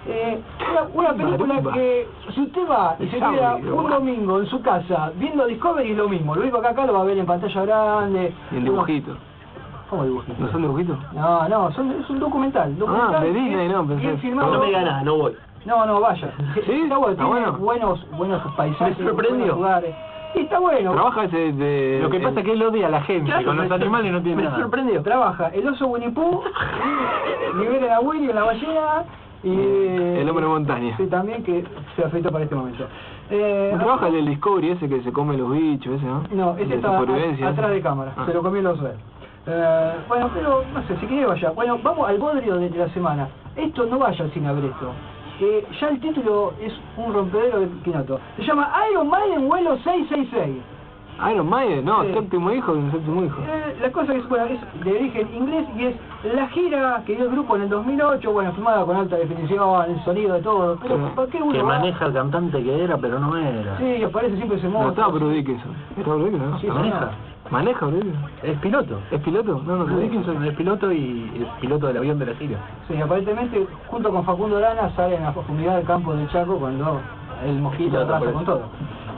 Speaker 7: Una película que, si usted va y se queda un domingo en su casa viendo Discovery, es lo mismo. Lo único que acá lo va a ver en pantalla grande.
Speaker 2: Y en dibujitos.
Speaker 7: ¿Cómo dibujitos?
Speaker 2: ¿No son dibujitos?
Speaker 7: No, es un documental.
Speaker 2: De Disney, no, pensé.
Speaker 7: bien filmado.
Speaker 1: No me diga nada, no voy.
Speaker 7: No, vaya.
Speaker 2: ¿Sí?
Speaker 7: Está bueno,
Speaker 2: ¿Está
Speaker 7: tiene
Speaker 2: bueno?
Speaker 7: buenos paisajes,
Speaker 1: Me sorprendió.
Speaker 7: buenos lugares. Y está bueno.
Speaker 2: Trabaja ese de...
Speaker 3: Lo que pasa es que él odia a la gente,
Speaker 1: Claro,
Speaker 3: con los animales no tiene
Speaker 1: me
Speaker 3: nada.
Speaker 1: sorprendió.
Speaker 7: Trabaja el oso Winnie Pooh, libera a Willy en la ballena y...
Speaker 2: El hombre montaña.
Speaker 7: Sí, también, que se afectó para este momento.
Speaker 2: Trabaja el del Discovery ese que se come los bichos, ese, ¿no?
Speaker 7: No, ese
Speaker 2: de
Speaker 7: está
Speaker 2: supervivencia.
Speaker 7: atrás de cámara,
Speaker 2: Ah.
Speaker 7: se lo comió el oso él. Bueno, pero no sé, si quiere vaya. Bueno, vamos al bodrio de la semana. Esto no vaya al cine a ver esto. Ya el título es un rompedero de quinoto. Se llama Iron Maiden vuelo 666.
Speaker 2: Iron Maiden, no,
Speaker 7: Sí.
Speaker 2: séptimo hijo de un séptimo hijo.
Speaker 7: La cosa que es de origen inglés y es la gira que dio el grupo en el 2008, bueno, filmada con alta definición, el sonido de todo, pero
Speaker 2: Sí.
Speaker 7: ¿por qué uno
Speaker 3: Que
Speaker 7: va?
Speaker 3: maneja el cantante que era, pero no era.
Speaker 7: Sí, aparece siempre ese
Speaker 2: No
Speaker 7: modo.
Speaker 2: estaba Bruce Dickinson. ¿Está Bruce Dickinson?
Speaker 7: Sí,
Speaker 2: ¿No?
Speaker 3: maneja.
Speaker 2: ¿Maneja Bruce Dickinson?
Speaker 3: Es piloto.
Speaker 2: ¿Es piloto? No,
Speaker 3: Bruce
Speaker 2: sé.
Speaker 3: Dickinson es piloto y es piloto del avión de la gira.
Speaker 7: Sí, aparentemente junto con Facundo Arana salen a la profundidad del campo del Chaco cuando el mosquito arrasa con todo.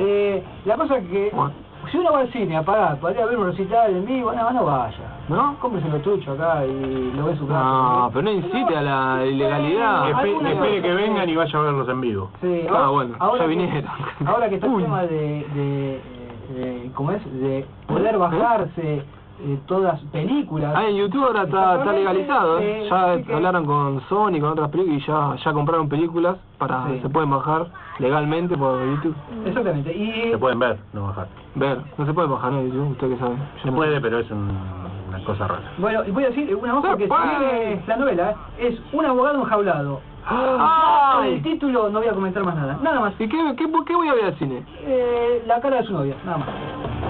Speaker 7: La cosa que si uno va al cine a pagar para ir a ver un recital en vivo, no vaya.
Speaker 2: ¿No?
Speaker 7: Cómprese los truchos acá y lo ve en su casa.
Speaker 2: No, pero no incite a la ilegalidad.
Speaker 7: alguna
Speaker 3: Espere que
Speaker 7: cosa,
Speaker 3: vengan y vaya a verlos en vivo.
Speaker 7: Sí,
Speaker 2: Bueno, ya
Speaker 7: que-
Speaker 2: vinieron.
Speaker 7: Ahora que está el
Speaker 2: Uy.
Speaker 7: tema de ¿cómo es? De poder bajarse todas películas.
Speaker 2: Ah, en YouTube ahora está legalizado, ¿eh? Ya
Speaker 7: así que-
Speaker 2: hablaron con Sony, con otras películas y ya compraron películas para
Speaker 7: Sí.
Speaker 2: se pueden bajar legalmente por YouTube.
Speaker 7: Exactamente. Y
Speaker 3: Se pueden ver, no bajar.
Speaker 2: Ver, no se puede bajar, ¿no? YouTube, usted que sabe. Yo
Speaker 3: Se
Speaker 2: no
Speaker 3: puede,
Speaker 2: sé.
Speaker 3: pero es una cosa rara.
Speaker 7: bueno, y voy a decir una cosa
Speaker 2: Se
Speaker 7: que
Speaker 2: puede.
Speaker 7: sigue la novela, es Un abogado enjaulado.
Speaker 2: ¡Ay!
Speaker 7: Con el título no voy a comentar más nada. Nada más.
Speaker 2: ¿Y por qué voy a ver al cine?
Speaker 7: La cara de su novia, nada más.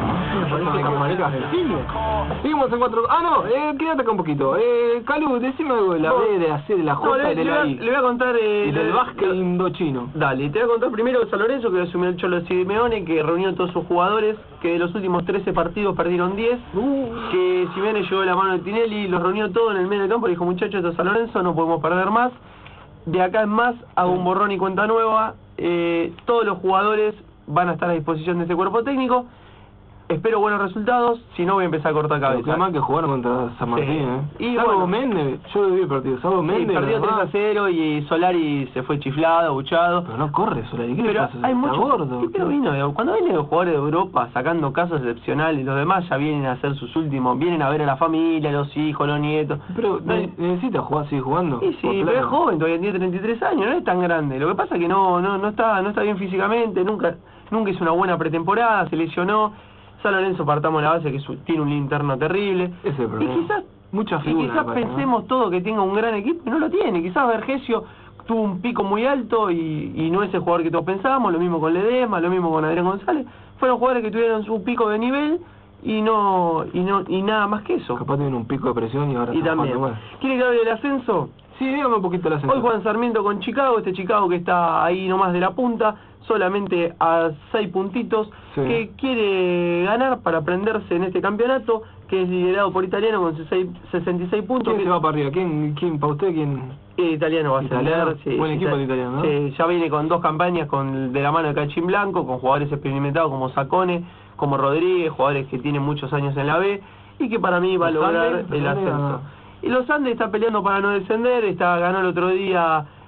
Speaker 2: Seguimos en 4... Ah, no, quédate acá un poquito. Calú, decime algo de la B, de la C, de la J,
Speaker 1: No,
Speaker 2: de la I.
Speaker 1: le voy a contar...
Speaker 2: Y del básquet indochino.
Speaker 1: Dale, te voy a contar primero de San Lorenzo, que asumió el Cholo Simeone, que reunió a todos sus jugadores, que de los últimos 13 partidos perdieron 10, que Simeone llegó de la mano de Tinelli, los reunió todo en el medio del campo y dijo, muchachos, esto es San Lorenzo, no podemos perder más. De acá en más, hago un borrón y cuenta nueva, todos los jugadores van a estar a disposición de este cuerpo técnico. Espero buenos resultados, si no voy a empezar a cortar
Speaker 2: Lo que
Speaker 1: cabeza.
Speaker 2: más que jugaron contra San Martín,
Speaker 1: Sí.
Speaker 2: ¿eh?
Speaker 1: Y
Speaker 2: Salvo
Speaker 1: bueno.
Speaker 2: Méndez, yo lo vi el partido, salvo
Speaker 1: Sí,
Speaker 2: Méndez...
Speaker 1: perdió
Speaker 2: ¿verdad?
Speaker 1: 3-0 y Solari se fue chiflado, buchado.
Speaker 2: Pero no corre, Solari, ¿qué le
Speaker 1: Pero
Speaker 2: pasa?
Speaker 1: hay
Speaker 2: Está
Speaker 1: mucho,
Speaker 2: gordo.
Speaker 1: sí, pero cuando vienen los jugadores de Europa sacando casos excepcionales, los demás ya vienen a hacer sus últimos, vienen a ver a la familia, los hijos, los nietos.
Speaker 2: Pero
Speaker 1: No,
Speaker 2: necesita jugar, seguir jugando.
Speaker 1: y
Speaker 2: por
Speaker 1: sí, pero
Speaker 2: plata.
Speaker 1: es joven, todavía tiene 33 años, no es tan grande. Lo que pasa es que no está bien físicamente, nunca hizo una buena pretemporada, se lesionó. San Lorenzo, partamos de la base que tiene un linterno terrible.
Speaker 2: Ese es el
Speaker 1: Y
Speaker 2: problema.
Speaker 1: quizás,
Speaker 2: Mucha
Speaker 1: y
Speaker 2: figura,
Speaker 1: quizás
Speaker 2: me parece, ¿no?
Speaker 1: pensemos todo que tenga un gran equipo y no lo tiene. Quizás Vergesio tuvo un pico muy alto y no es el jugador que todos pensábamos, lo mismo con Ledesma, lo mismo con Adrián González. Fueron jugadores que tuvieron su pico de nivel y nada más que eso.
Speaker 2: Capaz tienen un pico de presión y ahora
Speaker 1: Y
Speaker 2: están
Speaker 1: también.
Speaker 2: jugando mal.
Speaker 1: ¿Quiere que hable del ascenso?
Speaker 2: Sí, dígame un poquito la
Speaker 1: Hoy Juan Sarmiento con Chicago, este Chicago que está ahí nomás de la punta, solamente a 6 puntitos,
Speaker 2: Sí.
Speaker 1: que quiere ganar para prenderse en este campeonato, que es liderado por Italiano con 66 puntos.
Speaker 2: ¿Quién
Speaker 1: que
Speaker 2: se va para arriba? ¿Quién para usted? ¿Quién?
Speaker 1: Italiano va a
Speaker 2: Italiano,
Speaker 1: ascender,
Speaker 2: buen equipo el Italiano, ¿no?
Speaker 1: Sí, ya viene con 2 campañas de la mano de Cachín Blanco, con jugadores experimentados como Sacone, como Rodríguez, jugadores que tienen muchos años en la B, y que para mí va a
Speaker 2: ¿Los
Speaker 1: lograr
Speaker 2: Andes?
Speaker 1: el
Speaker 2: ¿Los Andes
Speaker 1: ascenso.
Speaker 2: o no?
Speaker 1: Y los Andes está peleando para no descender, ganó el otro día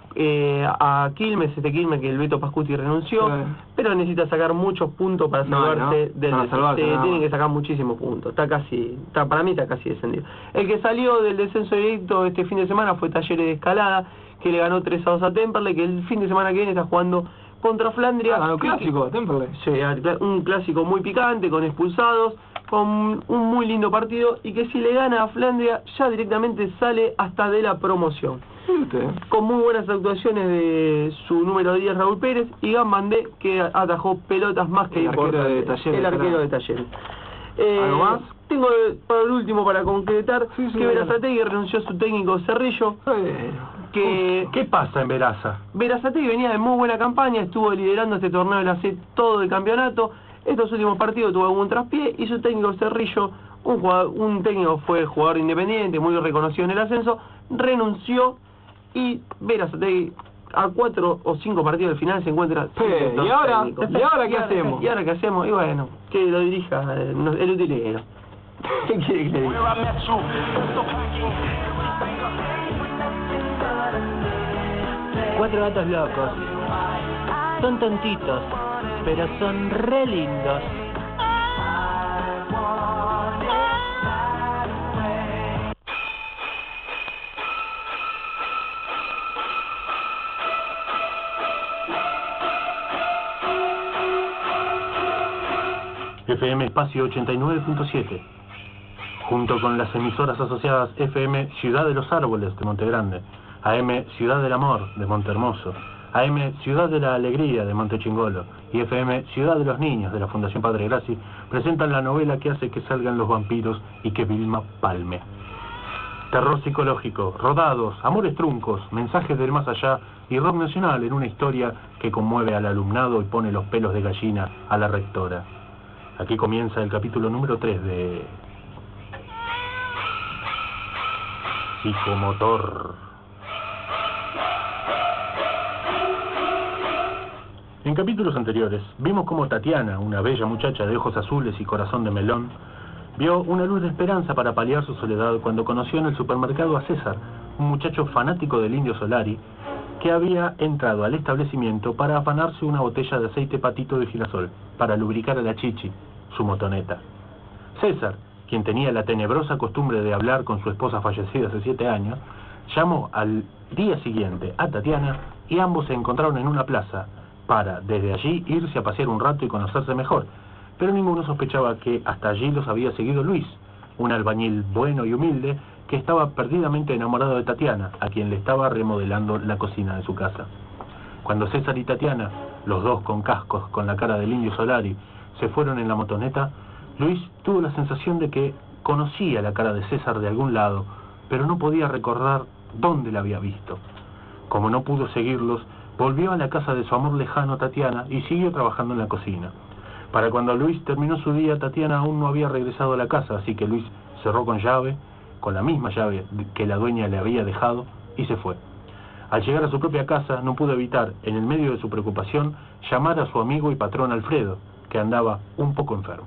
Speaker 1: a Quilmes, Quilmes que el Beto Pascuti renunció,
Speaker 2: Sí.
Speaker 1: pero necesita sacar muchos puntos para
Speaker 2: No,
Speaker 1: salvarse
Speaker 2: no,
Speaker 1: del
Speaker 2: para salvarse, nada
Speaker 1: tiene
Speaker 2: más.
Speaker 1: que sacar muchísimos puntos, para mí está casi descendido. El que salió del descenso directo este fin de semana fue Talleres de Escalada, que le ganó 3-2 a Temperley, que el fin de semana que viene está jugando contra Flandria.
Speaker 2: Ganó clásico, Temperley.
Speaker 1: Sí, un clásico muy picante, con expulsados, con un muy lindo partido, y que si le gana a Flandria ya directamente sale hasta de la promoción. Con muy buenas actuaciones de su número 10 Raúl Pérez y Gambandé, que atajó pelotas más que
Speaker 2: El arquero
Speaker 1: importantes.
Speaker 2: de Talleres,
Speaker 1: El arquero
Speaker 2: claro.
Speaker 1: de Talleres.
Speaker 2: ¿Algo más?
Speaker 1: Tengo para el último para concretar
Speaker 2: Sí,
Speaker 1: que Berazategui renunció a su técnico Cerrillo, que
Speaker 3: ¿Qué pasa en Veraza?
Speaker 1: Berazategui venía de muy buena campaña, estuvo liderando este torneo de la C todo el campeonato. Estos últimos partidos tuvo algún traspié y su técnico Cerrillo, un técnico fue jugador independiente, muy reconocido en el ascenso, renunció y Berazategui a 4 o 5 partidos del final se encuentra sin director
Speaker 2: ¿y ahora?
Speaker 1: técnico.
Speaker 2: ¿Y ahora qué hacemos?
Speaker 1: ¿Y ahora qué hacemos? Y bueno, que lo dirija el utilero. ¿Qué quiere que le diga?
Speaker 11: Cuatro gatos locos. Son tontitos, pero son re lindos.
Speaker 3: FM Espacio 89.7, junto con las emisoras asociadas FM Ciudad de los Árboles de Montegrande, AM Ciudad del Amor de Montehermoso, AM Ciudad de la Alegría de Montechingolo y FM Ciudad de los Niños de la Fundación Padre Graci, presentan la novela que hace que salgan los vampiros y que Vilma palme. Terror psicológico, rodados, amores truncos, mensajes del más allá y rock nacional en una historia que conmueve al alumnado y pone los pelos de gallina a la rectora. Aquí comienza el capítulo número 3 de Psicomotor. En capítulos anteriores vimos cómo Tatiana, una bella muchacha de ojos azules y corazón de melón, vio una luz de esperanza para paliar su soledad cuando conoció en el supermercado a César, un muchacho fanático del Indio Solari, que había entrado al establecimiento para afanarse una botella de aceite patito de girasol, para lubricar a la chichi, su motoneta. César, quien tenía la tenebrosa costumbre de hablar con su esposa fallecida hace 7 años, llamó al día siguiente a Tatiana y ambos se encontraron en una plaza para, desde allí, irse a pasear un rato y conocerse mejor, pero ninguno sospechaba que hasta allí los había seguido Luis, un albañil bueno y humilde que estaba perdidamente enamorado de Tatiana, a quien le estaba remodelando la cocina de su casa. Cuando César y Tatiana, los dos con cascos con la cara del Indio Solari, se fueron en la motoneta, Luis tuvo la sensación de que conocía la cara de César de algún lado, pero no podía recordar dónde la había visto. Como no pudo seguirlos, volvió a la casa de su amor lejano Tatiana y siguió trabajando en la cocina. Para cuando Luis terminó su día, Tatiana aún no había regresado a la casa, así que Luis cerró con llave, con la misma llave que la dueña le había dejado, y se fue. Al llegar a su propia casa, no pudo evitar, en el medio de su preocupación, llamar a su amigo y patrón Alfredo, que andaba un poco enfermo.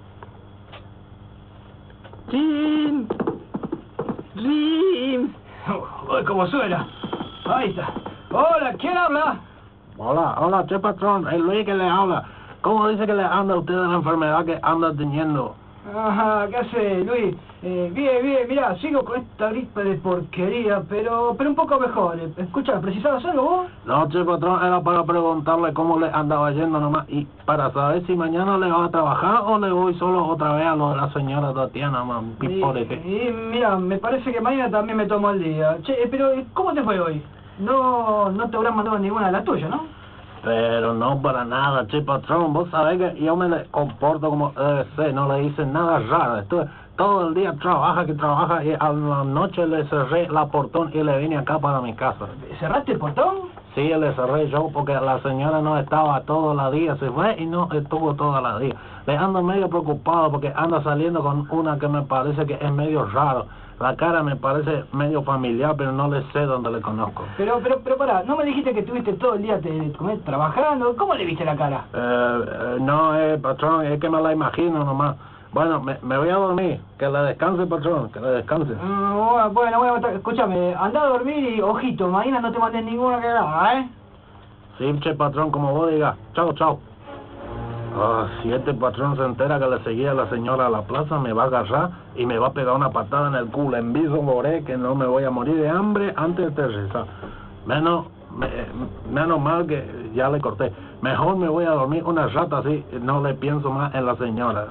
Speaker 7: ¡Jim! ¡Jim! ¡Uy, cómo suena! Ahí está. Hola, ¿quién habla?
Speaker 3: Hola, che patrón, es Luis que le habla. ¿Cómo dice que le anda usted de la enfermedad que anda teniendo?
Speaker 7: Ajá, ¿qué hace, Luis? Bien, mirá, sigo con esta gripe de porquería, pero un poco mejor. Escucha, ¿precisabas algo vos?
Speaker 3: No, che patrón, era para preguntarle cómo le andaba yendo nomás y para saber si mañana le va a trabajar o le voy solo otra vez a lo de la señora Tatiana, man, piporete.
Speaker 7: Y mira, me parece que mañana también me tomo el día. Che, pero ¿cómo te fue hoy? No te habrán mandado ninguna de las tuyas, ¿no?
Speaker 3: Pero no para nada, che patrón, vos sabés que yo me le comporto como debe ser, no le hice nada raro. Estuve todo el día trabaja y a la noche le cerré la portón y le vine acá para mi casa.
Speaker 7: ¿Cerraste el portón?
Speaker 3: Sí, le cerré yo porque la señora no estaba toda la día, se fue y no estuvo toda la día. Le ando medio preocupado porque anda saliendo con una que me parece que es medio raro. La cara me parece medio familiar, pero no le sé dónde le conozco.
Speaker 7: Pero pará, ¿no me dijiste que estuviste todo el día trabajando? ¿Cómo le viste la cara?
Speaker 3: No, patrón, es que me la imagino nomás. Bueno, me voy a dormir. Que la descanse, patrón, que la descanse.
Speaker 7: Bueno, escúchame, anda a dormir y, ojito, mañana no te mandes ninguna cagada, ¿eh?
Speaker 3: Sí, che, patrón, como vos digas. Chao, chao. Si este patrón se entera que le seguía a la señora a la plaza, me va a agarrar y me va a pegar una patada en el culo. En viso moré que no me voy a morir de hambre antes de rezar. Menos mal que ya le corté. Mejor me voy a dormir una rata así, no le pienso más en la señora.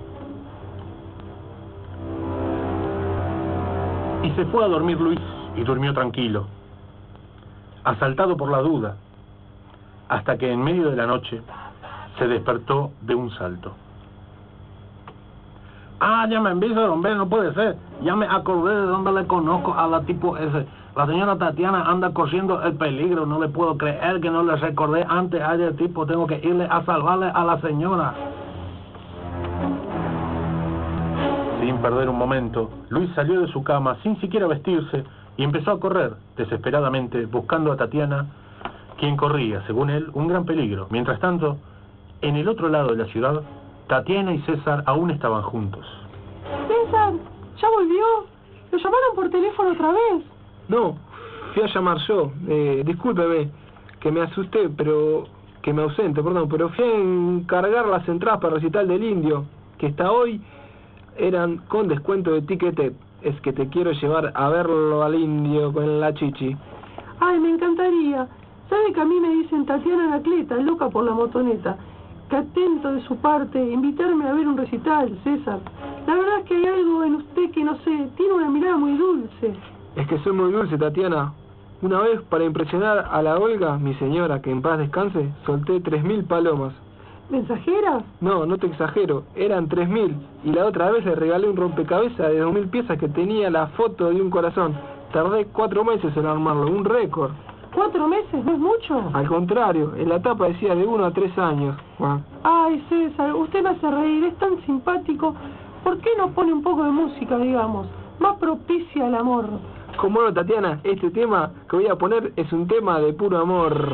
Speaker 3: Y se fue a dormir Luis y durmió tranquilo, asaltado por la duda, hasta que en medio de la noche se despertó de un salto. Ya me envió, hombre, no puede ser. Ya me acordé de dónde le conozco a la tipo ese. La señora Tatiana anda corriendo el peligro. No le puedo creer que no le recordé antes a ese tipo. Tengo que irle a salvarle a la señora. Sin perder un momento, Luis salió de su cama sin siquiera vestirse y empezó a correr desesperadamente buscando a Tatiana, quien corría, según él, un gran peligro. Mientras tanto, en el otro lado de la ciudad, Tatiana y César aún estaban juntos.
Speaker 8: César, ¿ya volvió? ¿Lo llamaron por teléfono otra vez?
Speaker 2: No, fui a llamar yo. Discúlpeme, que me asusté, pero fui a encargar las entradas para el recital del Indio, que hasta hoy eran con descuento de Ticketek. Es que te quiero llevar a verlo al Indio con la chichi.
Speaker 8: Ay, me encantaría. ¿Sabe que a mí me dicen Tatiana Anacleta, loca por la motoneta? Que atento de su parte invitarme a ver un recital, César. La verdad es que hay algo en usted que no sé, tiene una mirada muy dulce.
Speaker 2: Es que soy muy dulce, Tatiana. Una vez, para impresionar a la Olga, mi señora, que en paz descanse, solté 3.000 palomas.
Speaker 8: ¿Mensajeras?
Speaker 2: No, no te exagero, eran 3.000. Y la otra vez le regalé un rompecabezas de 2.000 piezas que tenía la foto de un corazón. Tardé 4 meses en armarlo, un récord.
Speaker 8: ¿4 meses? ¿No es mucho?
Speaker 2: Al contrario, en la tapa decía de 1 a 3 años, Juan.
Speaker 8: Ay, César, usted me hace reír, es tan simpático. ¿Por qué no pone un poco de música, digamos, más propicia al amor?
Speaker 2: Como no, Tatiana, este tema que voy a poner es un tema de puro amor.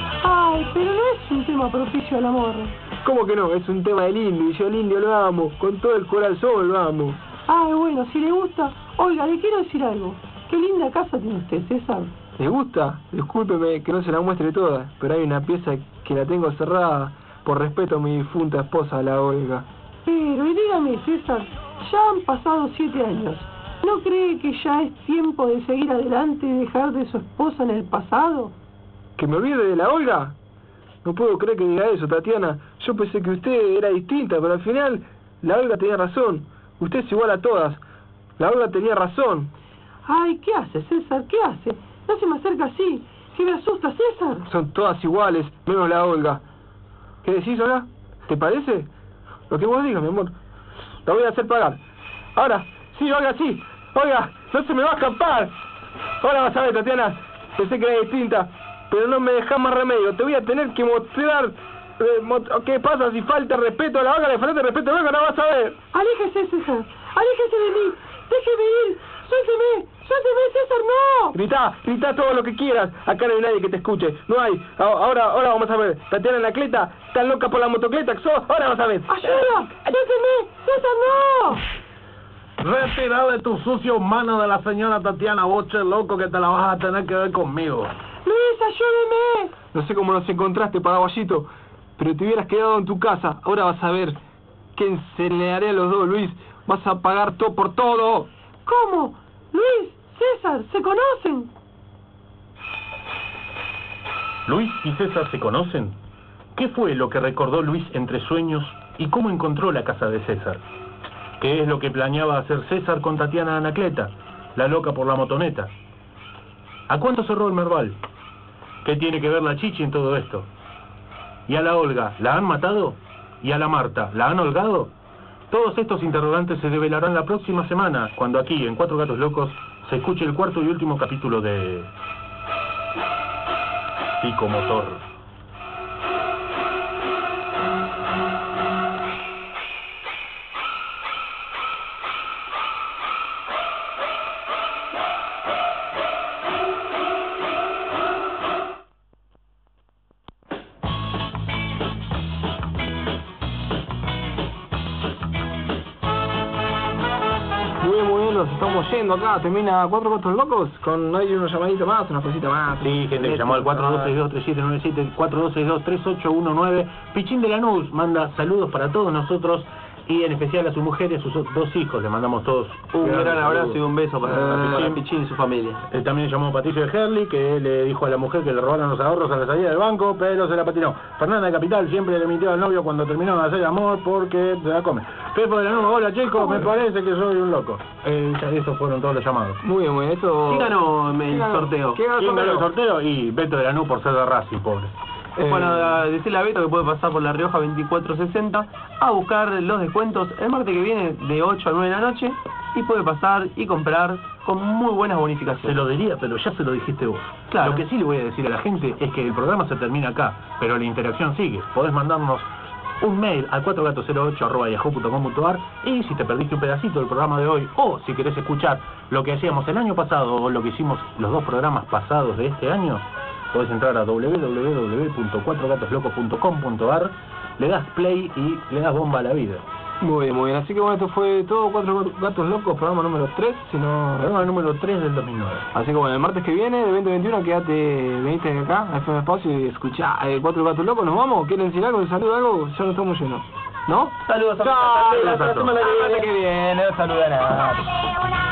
Speaker 8: Ay, pero no es un tema propicio al amor.
Speaker 2: ¿Cómo que no? Es un tema del Indio, y yo al Indio lo amo, con todo el corazón lo amo.
Speaker 8: Ay, bueno, si le gusta. Oiga, le quiero decir algo. Qué linda casa tiene usted, César.
Speaker 2: ¿Le gusta? Discúlpeme que no se la muestre toda, pero hay una pieza que la tengo cerrada por respeto a mi difunta esposa, la Olga.
Speaker 8: Pero, y dígame, César, ya han pasado 7 años. ¿No cree que ya es tiempo de seguir adelante y dejar de su esposa en el pasado?
Speaker 2: ¿Que me olvide de la Olga? No puedo creer que diga eso, Tatiana. Yo pensé que usted era distinta, pero al final la Olga tenía razón. Usted es igual a todas. La Olga tenía razón.
Speaker 8: Ay, ¿qué hace, César? ¿Qué hace? No se me acerca así. ¿Qué me asusta, César?
Speaker 2: Son todas iguales, menos la Olga. ¿Qué decís, Olga? ¿Te parece? Lo que vos digas, mi amor. La voy a hacer pagar. Ahora, sí, Olga, sí. Olga, no se me va a escapar. Ahora vas a ver, Tatiana. Pensé que era distinta, pero no me dejás más remedio. Te voy a tener que mostrar qué pasa si falta respeto a la Olga, le falta respeto a la Olga, no vas a ver.
Speaker 8: Aléjese, César. Aléjese de mí. Déjeme ir. Suélteme. Suélteme, César, no.
Speaker 2: Grita todo lo que quieras. Acá no hay nadie que te escuche. No hay. Ahora vamos a ver. Tatiana Anacleta, tan loca por la motocleta que sos. Ahora vas a ver.
Speaker 8: ¡Ayuda! ¡Suélteme! ¡César, no!
Speaker 3: Retirale tu sucio mano de la señora Tatiana, boche loco, que te la vas a tener que ver conmigo.
Speaker 8: Luis, ayúdeme.
Speaker 2: No sé cómo nos encontraste, paraguayito, pero te hubieras quedado en tu casa. Ahora vas a ver qué se le haré a los dos, Luis. Vas a pagar todo por todo.
Speaker 8: ¿Cómo? Luis, César, ¿se conocen?
Speaker 3: ¿Luis y César se conocen? ¿Qué fue lo que recordó Luis entre sueños y cómo encontró la casa de César? ¿Qué es lo que planeaba hacer César con Tatiana Anacleta, la loca por la motoneta? ¿A cuánto cerró el Merval? ¿Qué tiene que ver la Chichi en todo esto? ¿Y a la Olga, la han matado? ¿Y a la Marta, la han holgado? Todos estos interrogantes se develarán la próxima semana, cuando aquí, en Cuatro Gatos Locos, se escuche el cuarto y último capítulo de Psicomotor.
Speaker 2: nos estamos yendo acá. Termina Cuatro Gatos Locos con hay una llamadita más, una cosita más.
Speaker 3: Sí, gente que llamó al 4262-3797, 4262-3819. Pichín de Lanús manda saludos para todos nosotros y en especial a su mujer y a sus dos hijos. Le mandamos todos
Speaker 1: un gran abrazo y un beso para Pichín y su familia.
Speaker 3: También llamó Patricio de Herli, que le dijo a la mujer que le robaron los ahorros a la salida del banco, pero se la patinó. Fernanda de Capital siempre le mintió al novio cuando terminaron de hacer amor porque se la come. Pepo de Lanús, hola chicos, me parece que soy un loco. Esos fueron todos los llamados.
Speaker 2: Muy bien, eso...
Speaker 1: ¿Quién ganó el sorteo?
Speaker 3: ¿Quién ganó el sorteo? Y Beto de Lanús por ser de Racing, pobre.
Speaker 1: Bueno, decirle a Beto que puede pasar por La Rioja 2460 a buscar los descuentos el martes que viene de 8 a 9 de la noche y puede pasar y comprar con muy buenas bonificaciones.
Speaker 3: Se lo diría, pero ya se lo dijiste vos.
Speaker 1: Claro.
Speaker 3: Lo que sí le voy a decir a la gente es que el programa se termina acá, pero la interacción sigue. Podés mandarnos un mail al 4gatos08@yahoo.com.ar y si te perdiste un pedacito del programa de hoy o si querés escuchar lo que hacíamos el año pasado o lo que hicimos los dos programas pasados de este año, podés entrar a www.cuatrogatoslocos.com.ar, le das play y le das bomba a la vida.
Speaker 2: Muy bien. Así que bueno, esto fue todo Cuatro Gatos Locos, programa número 3,
Speaker 3: programa número 3 del 2009.
Speaker 2: Así que bueno, el martes que viene, de 2021, venite acá, a FM Espacio y escuchá Cuatro Gatos Locos. ¿Nos vamos? ¿Quieren decir algo? ¿Saludo algo? Ya no estamos llenos. ¿No?
Speaker 1: Saludos a
Speaker 2: la semana que viene. Saludan a